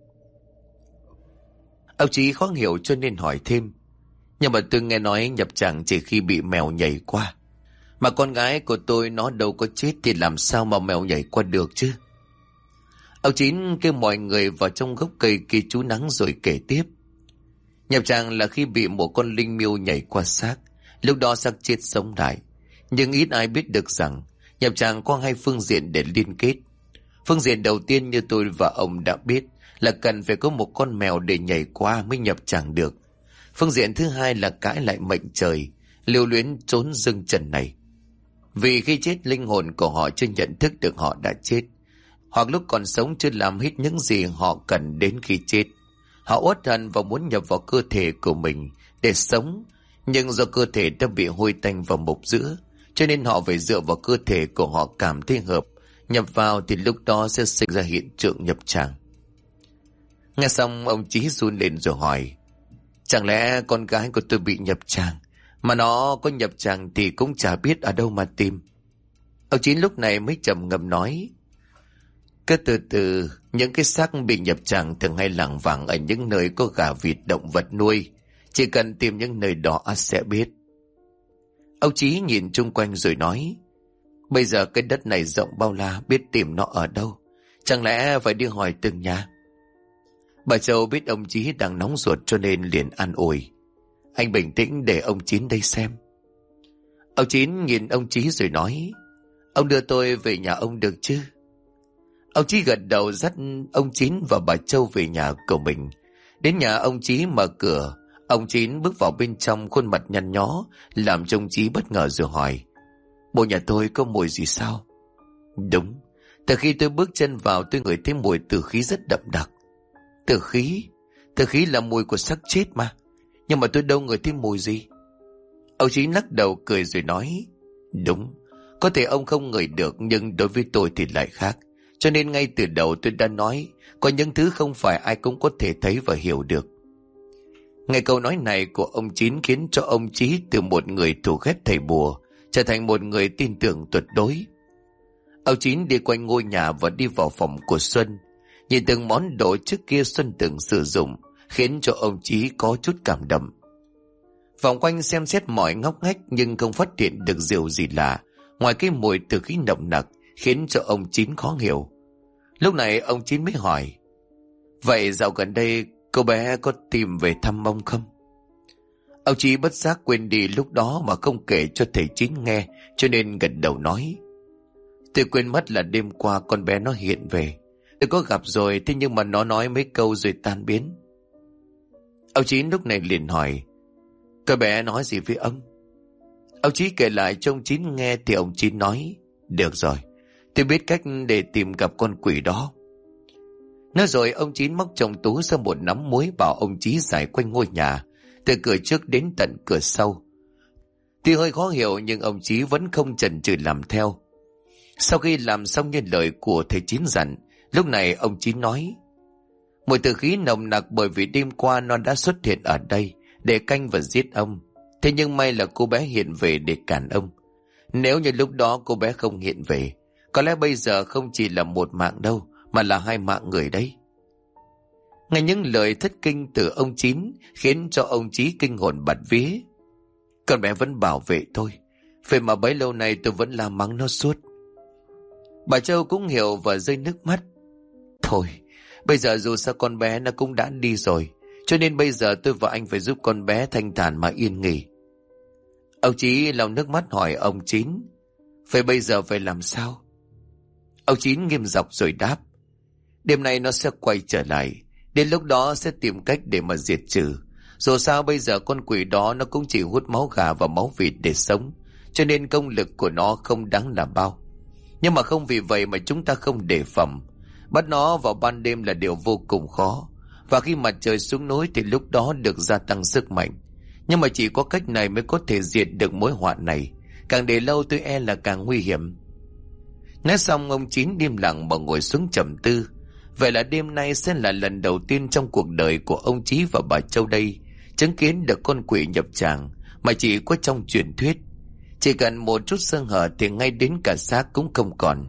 Ông Chí khó hiểu cho nên hỏi thêm: Nhưng mà tôi nghe nói nhập tràng chỉ khi bị mèo nhảy qua, mà con gái của tôi nó đâu có chết thì làm sao mà mèo nhảy qua được chứ? Ông Chín kêu mọi người vào trong gốc cây kia trú nắng rồi kể tiếp: Nhập tràng là khi bị một con linh miêu nhảy qua xác, lúc đó xác chết sống lại. Nhưng ít ai biết được rằng nhập tràng có hai phương diện để liên kết. Phương diện đầu tiên như tôi và ông đã biết là cần phải có một con mèo để nhảy qua mới nhập tràng được. Phương diện thứ hai là cãi lại mệnh trời, lưu luyến trốn dương trần này. Vì khi chết linh hồn của họ chưa nhận thức được họ đã chết, hoặc lúc còn sống chưa làm hết những gì họ cần đến khi chết. Họ uất hận và muốn nhập vào cơ thể của mình để sống, nhưng do cơ thể đã bị hôi tanh và mục giữa, cho nên họ phải dựa vào cơ thể của họ cảm thấy hợp, nhập vào thì lúc đó sẽ sinh ra hiện tượng nhập tràng. Nghe xong ông Chí run lên rồi hỏi: Chẳng lẽ con gái của tôi bị nhập tràng? Mà nó có nhập tràng thì cũng chả biết ở đâu mà tìm. Ông Chí lúc này mới trầm ngâm nói: Cứ từ từ, những cái xác bị nhập tràng thường hay lảng vảng ở những nơi có gà vịt động vật nuôi. Chỉ cần tìm những nơi đó sẽ biết. Ông Chí nhìn chung quanh rồi nói: Bây giờ cái đất này rộng bao la, biết tìm nó ở đâu? Chẳng lẽ phải đi hỏi từng nhà? Bà Châu biết ông Chí đang nóng ruột cho nên liền an ủi: Anh bình tĩnh để ông Chín đây xem. Ông Chín nhìn ông Chí rồi nói: Ông đưa tôi về nhà ông được chứ? Ông Chí gật đầu dắt ông Chín và bà Châu về nhà của mình. Đến nhà ông Chí mở cửa, ông Chín bước vào bên trong, khuôn mặt nhăn nhó làm cho ông Chí bất ngờ rồi hỏi: Bộ nhà tôi có mùi gì sao? Đúng, từ khi tôi bước chân vào tôi ngửi thấy mùi tử khí rất đậm đặc. Tử khí? Tử khí là mùi của xác chết mà, nhưng mà tôi đâu ngửi thấy mùi gì. Ông Chí lắc đầu cười rồi nói: Đúng, có thể ông không ngửi được, nhưng đối với tôi thì lại khác. Cho nên ngay từ đầu tôi đã nói, có những thứ không phải ai cũng có thể thấy và hiểu được. Ngay câu nói này của ông Chín khiến cho ông Chí từ một người thù ghét thầy bùa trở thành một người tin tưởng tuyệt đối. Ông Chín đi quanh ngôi nhà và đi vào phòng của Xuân, nhìn từng món đồ trước kia Xuân từng sử dụng, khiến cho ông Chí có chút cảm động. Vòng quanh xem xét mọi ngóc ngách nhưng không phát hiện được điều gì lạ, ngoài cái mùi từ khí nồng nặc khiến cho ông Chín khó hiểu. Lúc này ông Chín mới hỏi: vậy dạo gần đây cô bé có tìm về thăm ông không? Ông Chí bất giác quên đi lúc đó mà không kể cho thầy Chín nghe, cho nên gật đầu nói: tôi quên mất là đêm qua con bé nó hiện về. Tôi có gặp rồi, thế nhưng mà nó nói mấy câu rồi tan biến. Ông Chín lúc này liền hỏi: con bé nói gì với ông? Ông Chí kể lại cho ông Chín nghe thì ông Chín nói: được rồi, tôi biết cách để tìm gặp con quỷ đó. Nói rồi ông Chín móc trong túi ra một nắm muối bảo ông Chí rải quanh ngôi nhà, từ cửa trước đến tận cửa sau. Tuy hơi khó hiểu nhưng ông Chí vẫn không chần chừ làm theo. Sau khi làm xong như lời của thầy Chín dặn, lúc này ông Chín nói: mùi tử khí nồng nặc bởi vì đêm qua nó đã xuất hiện ở đây để canh và giết ông. Thế nhưng may là cô bé hiện về để cản ông. Nếu như lúc đó cô bé không hiện về, có lẽ bây giờ không chỉ là một mạng đâu, mà là 2 mạng người đấy. Nghe những lời thất kinh từ ông Chín khiến cho ông Chí kinh hồn bạt vía. Con bé vẫn bảo vệ tôi, vậy mà bấy lâu nay tôi vẫn la mắng nó suốt. Bà Châu cũng hiểu và rơi nước mắt. Thôi, bây giờ dù sao con bé nó cũng đã đi rồi, cho nên bây giờ tôi và anh phải giúp con bé thanh thản mà yên nghỉ. Ông Chí lau nước mắt hỏi ông Chín: vậy bây giờ phải làm sao? Ông Chín nghiêm giọng rồi đáp: đêm nay nó sẽ quay trở lại, đến lúc đó sẽ tìm cách để mà diệt trừ. Dù sao bây giờ con quỷ đó nó cũng chỉ hút máu gà và máu vịt để sống, cho nên công lực của nó không đáng là bao. Nhưng mà không vì vậy mà chúng ta không đề phòng. Bắt nó vào ban đêm là điều vô cùng khó, và khi mặt trời xuống núi thì lúc đó được gia tăng sức mạnh. Nhưng mà chỉ có cách này mới có thể diệt được mối họa này, càng để lâu tôi e là càng nguy hiểm. Nói xong ông Chín im lặng mà ngồi xuống trầm tư. Vậy là đêm nay sẽ là lần đầu tiên trong cuộc đời của ông Chí và bà Châu đây chứng kiến được con quỷ nhập tràng mà chỉ có trong truyền thuyết. Chỉ cần một chút sơ hở thì ngay đến cả xác cũng không còn.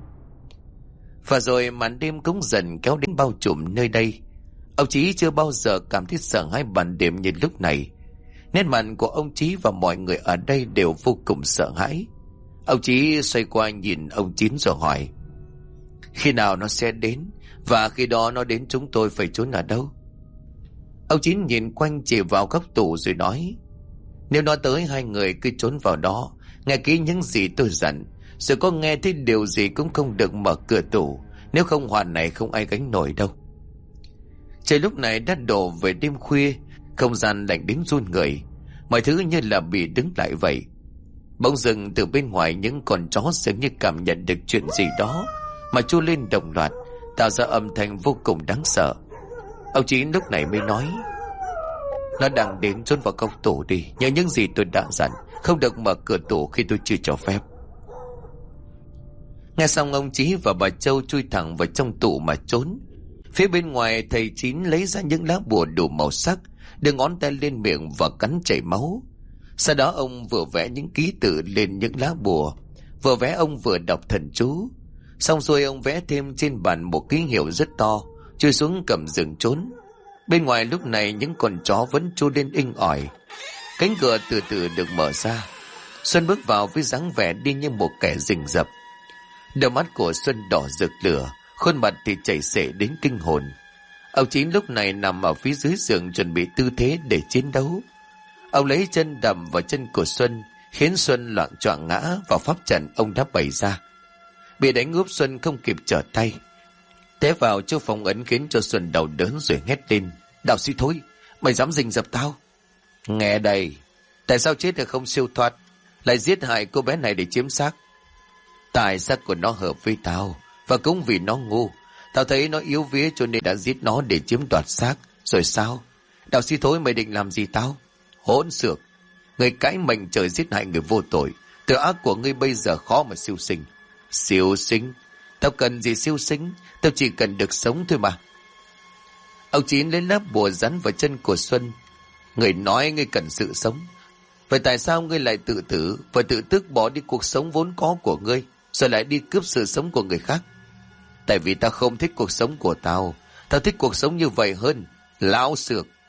Và rồi màn đêm cũng dần kéo đến bao trùm nơi đây. Ông Chí chưa bao giờ cảm thấy sợ hãi ban đêm như lúc này. Nét mặt của ông Chí và mọi người ở đây đều vô cùng sợ hãi. Ông Chí xoay qua nhìn ông Chín rồi hỏi: khi nào nó sẽ đến, và khi đó nó đến chúng tôi phải trốn ở đâu? Ông Chín nhìn quanh chỉ vào góc tủ rồi nói: nếu nó tới, 2 người cứ trốn vào đó, nghe kỹ những gì tôi dặn, rồi có nghe thấy điều gì cũng không được mở cửa tủ, nếu không hoàn này không ai gánh nổi đâu. Trời lúc này đã đổ về đêm khuya, không gian lạnh đến run người, mọi thứ như là bị đứng lại vậy. Bỗng dưng từ bên ngoài những con chó dường như cảm nhận được chuyện gì đó mà tru lên đồng loạt, tạo ra âm thanh vô cùng đáng sợ. Ông Chín lúc này mới nói: nó đang đến, trốn vào góc tủ đi, nhớ những gì tôi đã dặn, không được mở cửa tủ khi tôi chưa cho phép. Nghe xong ông Chí và bà Châu chui thẳng vào trong tủ mà trốn. Phía bên ngoài thầy Chín lấy ra những lá bùa đủ màu sắc, đưa ngón tay lên miệng và cắn chảy máu. Sau đó ông vừa vẽ những ký tự lên những lá bùa, vừa vẽ ông vừa đọc thần chú. Xong rồi ông vẽ thêm trên bàn một ký hiệu rất to, chui xuống cầm rừng trốn. Bên ngoài lúc này những con chó vẫn tru lên inh ỏi. Cánh cửa từ từ được mở ra. Xuân bước vào với dáng vẻ đi như một kẻ rình rập. Đôi mắt của Xuân đỏ rực lửa, khuôn mặt thì chảy xệ đến kinh hồn. Ông Chín lúc này nằm ở phía dưới giường chuẩn bị tư thế để chiến đấu. Ông lấy chân đầm vào chân của Xuân, khiến Xuân loạng choạng ngã vào pháp trận ông đã bày ra. Bị đánh úp, Xuân không kịp trở tay, té vào chỗ phong ấn khiến cho Xuân đau đớn rồi hét lên: đạo sĩ thối, mày dám rình rập tao? Nghe đây, tại sao chết được không siêu thoát, lại giết hại cô bé này để chiếm xác? Tài xác của nó hợp với tao, và cũng vì nó ngu, tao thấy nó yếu vía cho nên đã giết nó để chiếm đoạt xác. Rồi sao? Đạo sĩ thối, mày định làm gì tao? Hỗn xược, người cãi mệnh trời giết hại người vô tội, tội ác của ngươi bây giờ khó mà siêu sinh. Siêu sinh? Tao cần gì siêu sinh, tao chỉ cần được sống thôi mà. Ông Chín lấy lá bùa dán vào chân của Xuân. Người nói ngươi cần sự sống, vậy tại sao ngươi lại tự tử và tự tước bỏ đi cuộc sống vốn có của ngươi, rồi lại đi cướp sự sống của người khác? Tại vì tao không thích cuộc sống của tao, tao thích cuộc sống như vậy hơn. Lão xược,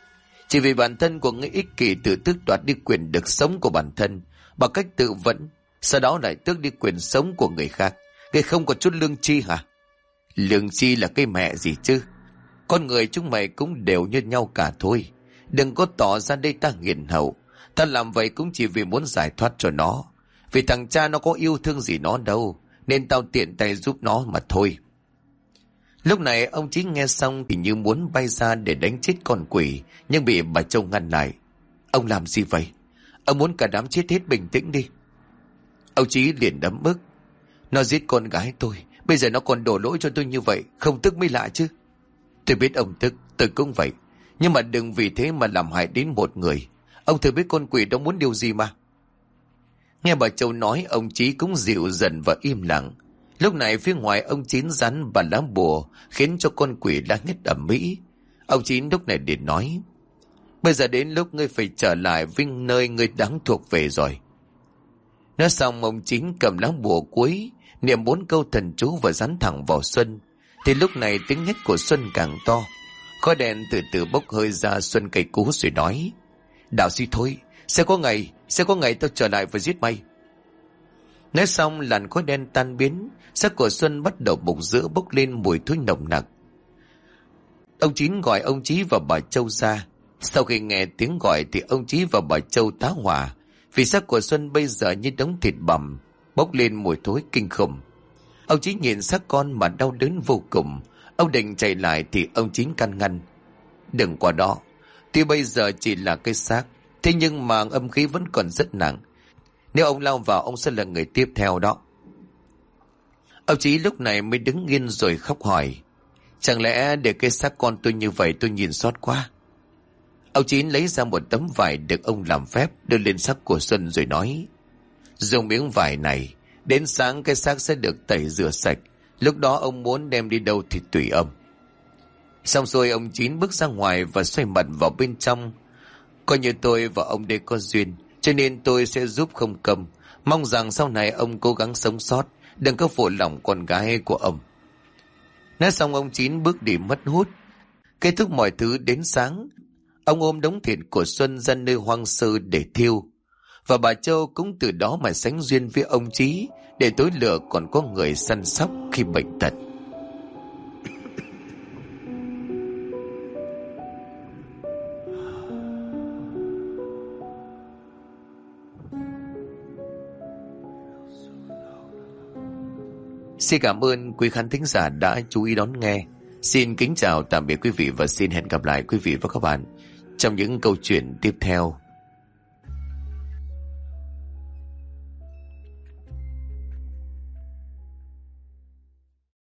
Chỉ vì bản thân của người ích kỷ tự tước đoạt đi quyền được sống của bản thân bằng cách tự vẫn, sau đó lại tước đi quyền sống của người khác. Người không có chút lương tri hả? Lương tri là cái mẹ gì chứ? Con người chúng mày cũng đều như nhau cả thôi. Đừng có tỏ ra đây ta nghiền hậu. Ta làm vậy cũng chỉ vì muốn giải thoát cho nó. Vì thằng cha nó có yêu thương gì nó đâu, nên tao tiện tay giúp nó mà thôi. Lúc này ông Chí nghe xong thì như muốn bay ra để đánh chết con quỷ, nhưng bị bà Châu ngăn lại. Ông làm gì vậy? Ông muốn cả đám chết hết, bình tĩnh đi. Ông Chí liền đấm bức. Nó giết con gái tôi, bây giờ nó còn đổ lỗi cho tôi như vậy, không tức mới lạ chứ. Tôi biết ông tức, tôi cũng vậy. Nhưng mà đừng vì thế mà làm hại đến một người. Ông thử biết con quỷ đó muốn điều gì mà. Nghe bà Châu nói, ông Chí cũng dịu dần và im lặng. Lúc này phía ngoài ông Chín rắn và lá bùa khiến cho con quỷ la hét ầm ĩ. Ông Chín lúc này liền nói: bây giờ đến lúc ngươi phải trở lại với nơi ngươi đáng thuộc về rồi. Nói xong ông Chín cầm lá bùa cuối, niệm 4 câu thần chú và dán thẳng vào Xuân. Thì lúc này tiếng hét của Xuân càng to. Khói đèn từ từ bốc hơi ra. Xuân cay cú rồi nói: đạo sĩ thôi, sẽ có ngày tao trở lại và giết mày. Nói xong làn khói đen tan biến, xác của Xuân bắt đầu bục giữa bốc lên mùi thối nồng nặc. Ông Chín gọi ông Chí và bà Châu ra. Sau khi nghe tiếng gọi thì ông Chí và bà Châu tá hỏa, vì xác của Xuân bây giờ như đống thịt bằm, bốc lên mùi thối kinh khủng. Ông Chí nhìn xác con mà đau đớn vô cùng. Ông định chạy lại thì ông Chín can ngăn: đừng qua đó. Tuy bây giờ chỉ là cái xác, thế nhưng mà âm khí vẫn còn rất nặng. Nếu ông lao vào, ông sẽ là người tiếp theo đó. Ông Chí lúc này mới đứng yên rồi khóc hỏi: chẳng lẽ để cái xác con tôi như vậy tôi nhìn xót quá. Ông Chín lấy ra một tấm vải được ông làm phép, đưa lên xác của Xuân rồi nói: dùng miếng vải này, đến sáng cái xác sẽ được tẩy rửa sạch. Lúc đó ông muốn đem đi đâu thì tùy ông. Xong rồi ông Chín bước ra ngoài và xoay mặt vào bên trong. Coi như tôi và ông đây có duyên, cho nên tôi sẽ giúp không công. Mong rằng sau này ông cố gắng sống sót, đừng có phụ lòng con gái của ông. Nói xong ông Chín bước đi mất hút. Kết thúc mọi thứ đến sáng, ông ôm đống thịt của Xuân ra nơi hoang sơ để thiêu. Và bà Châu cũng từ đó mà sánh duyên với ông Chí, để tối lửa còn có người săn sóc khi bệnh tật. Xin cảm ơn quý khán thính giả đã chú ý đón nghe. Xin kính chào tạm biệt quý vị và xin hẹn gặp lại quý vị và các bạn trong những câu chuyện tiếp theo.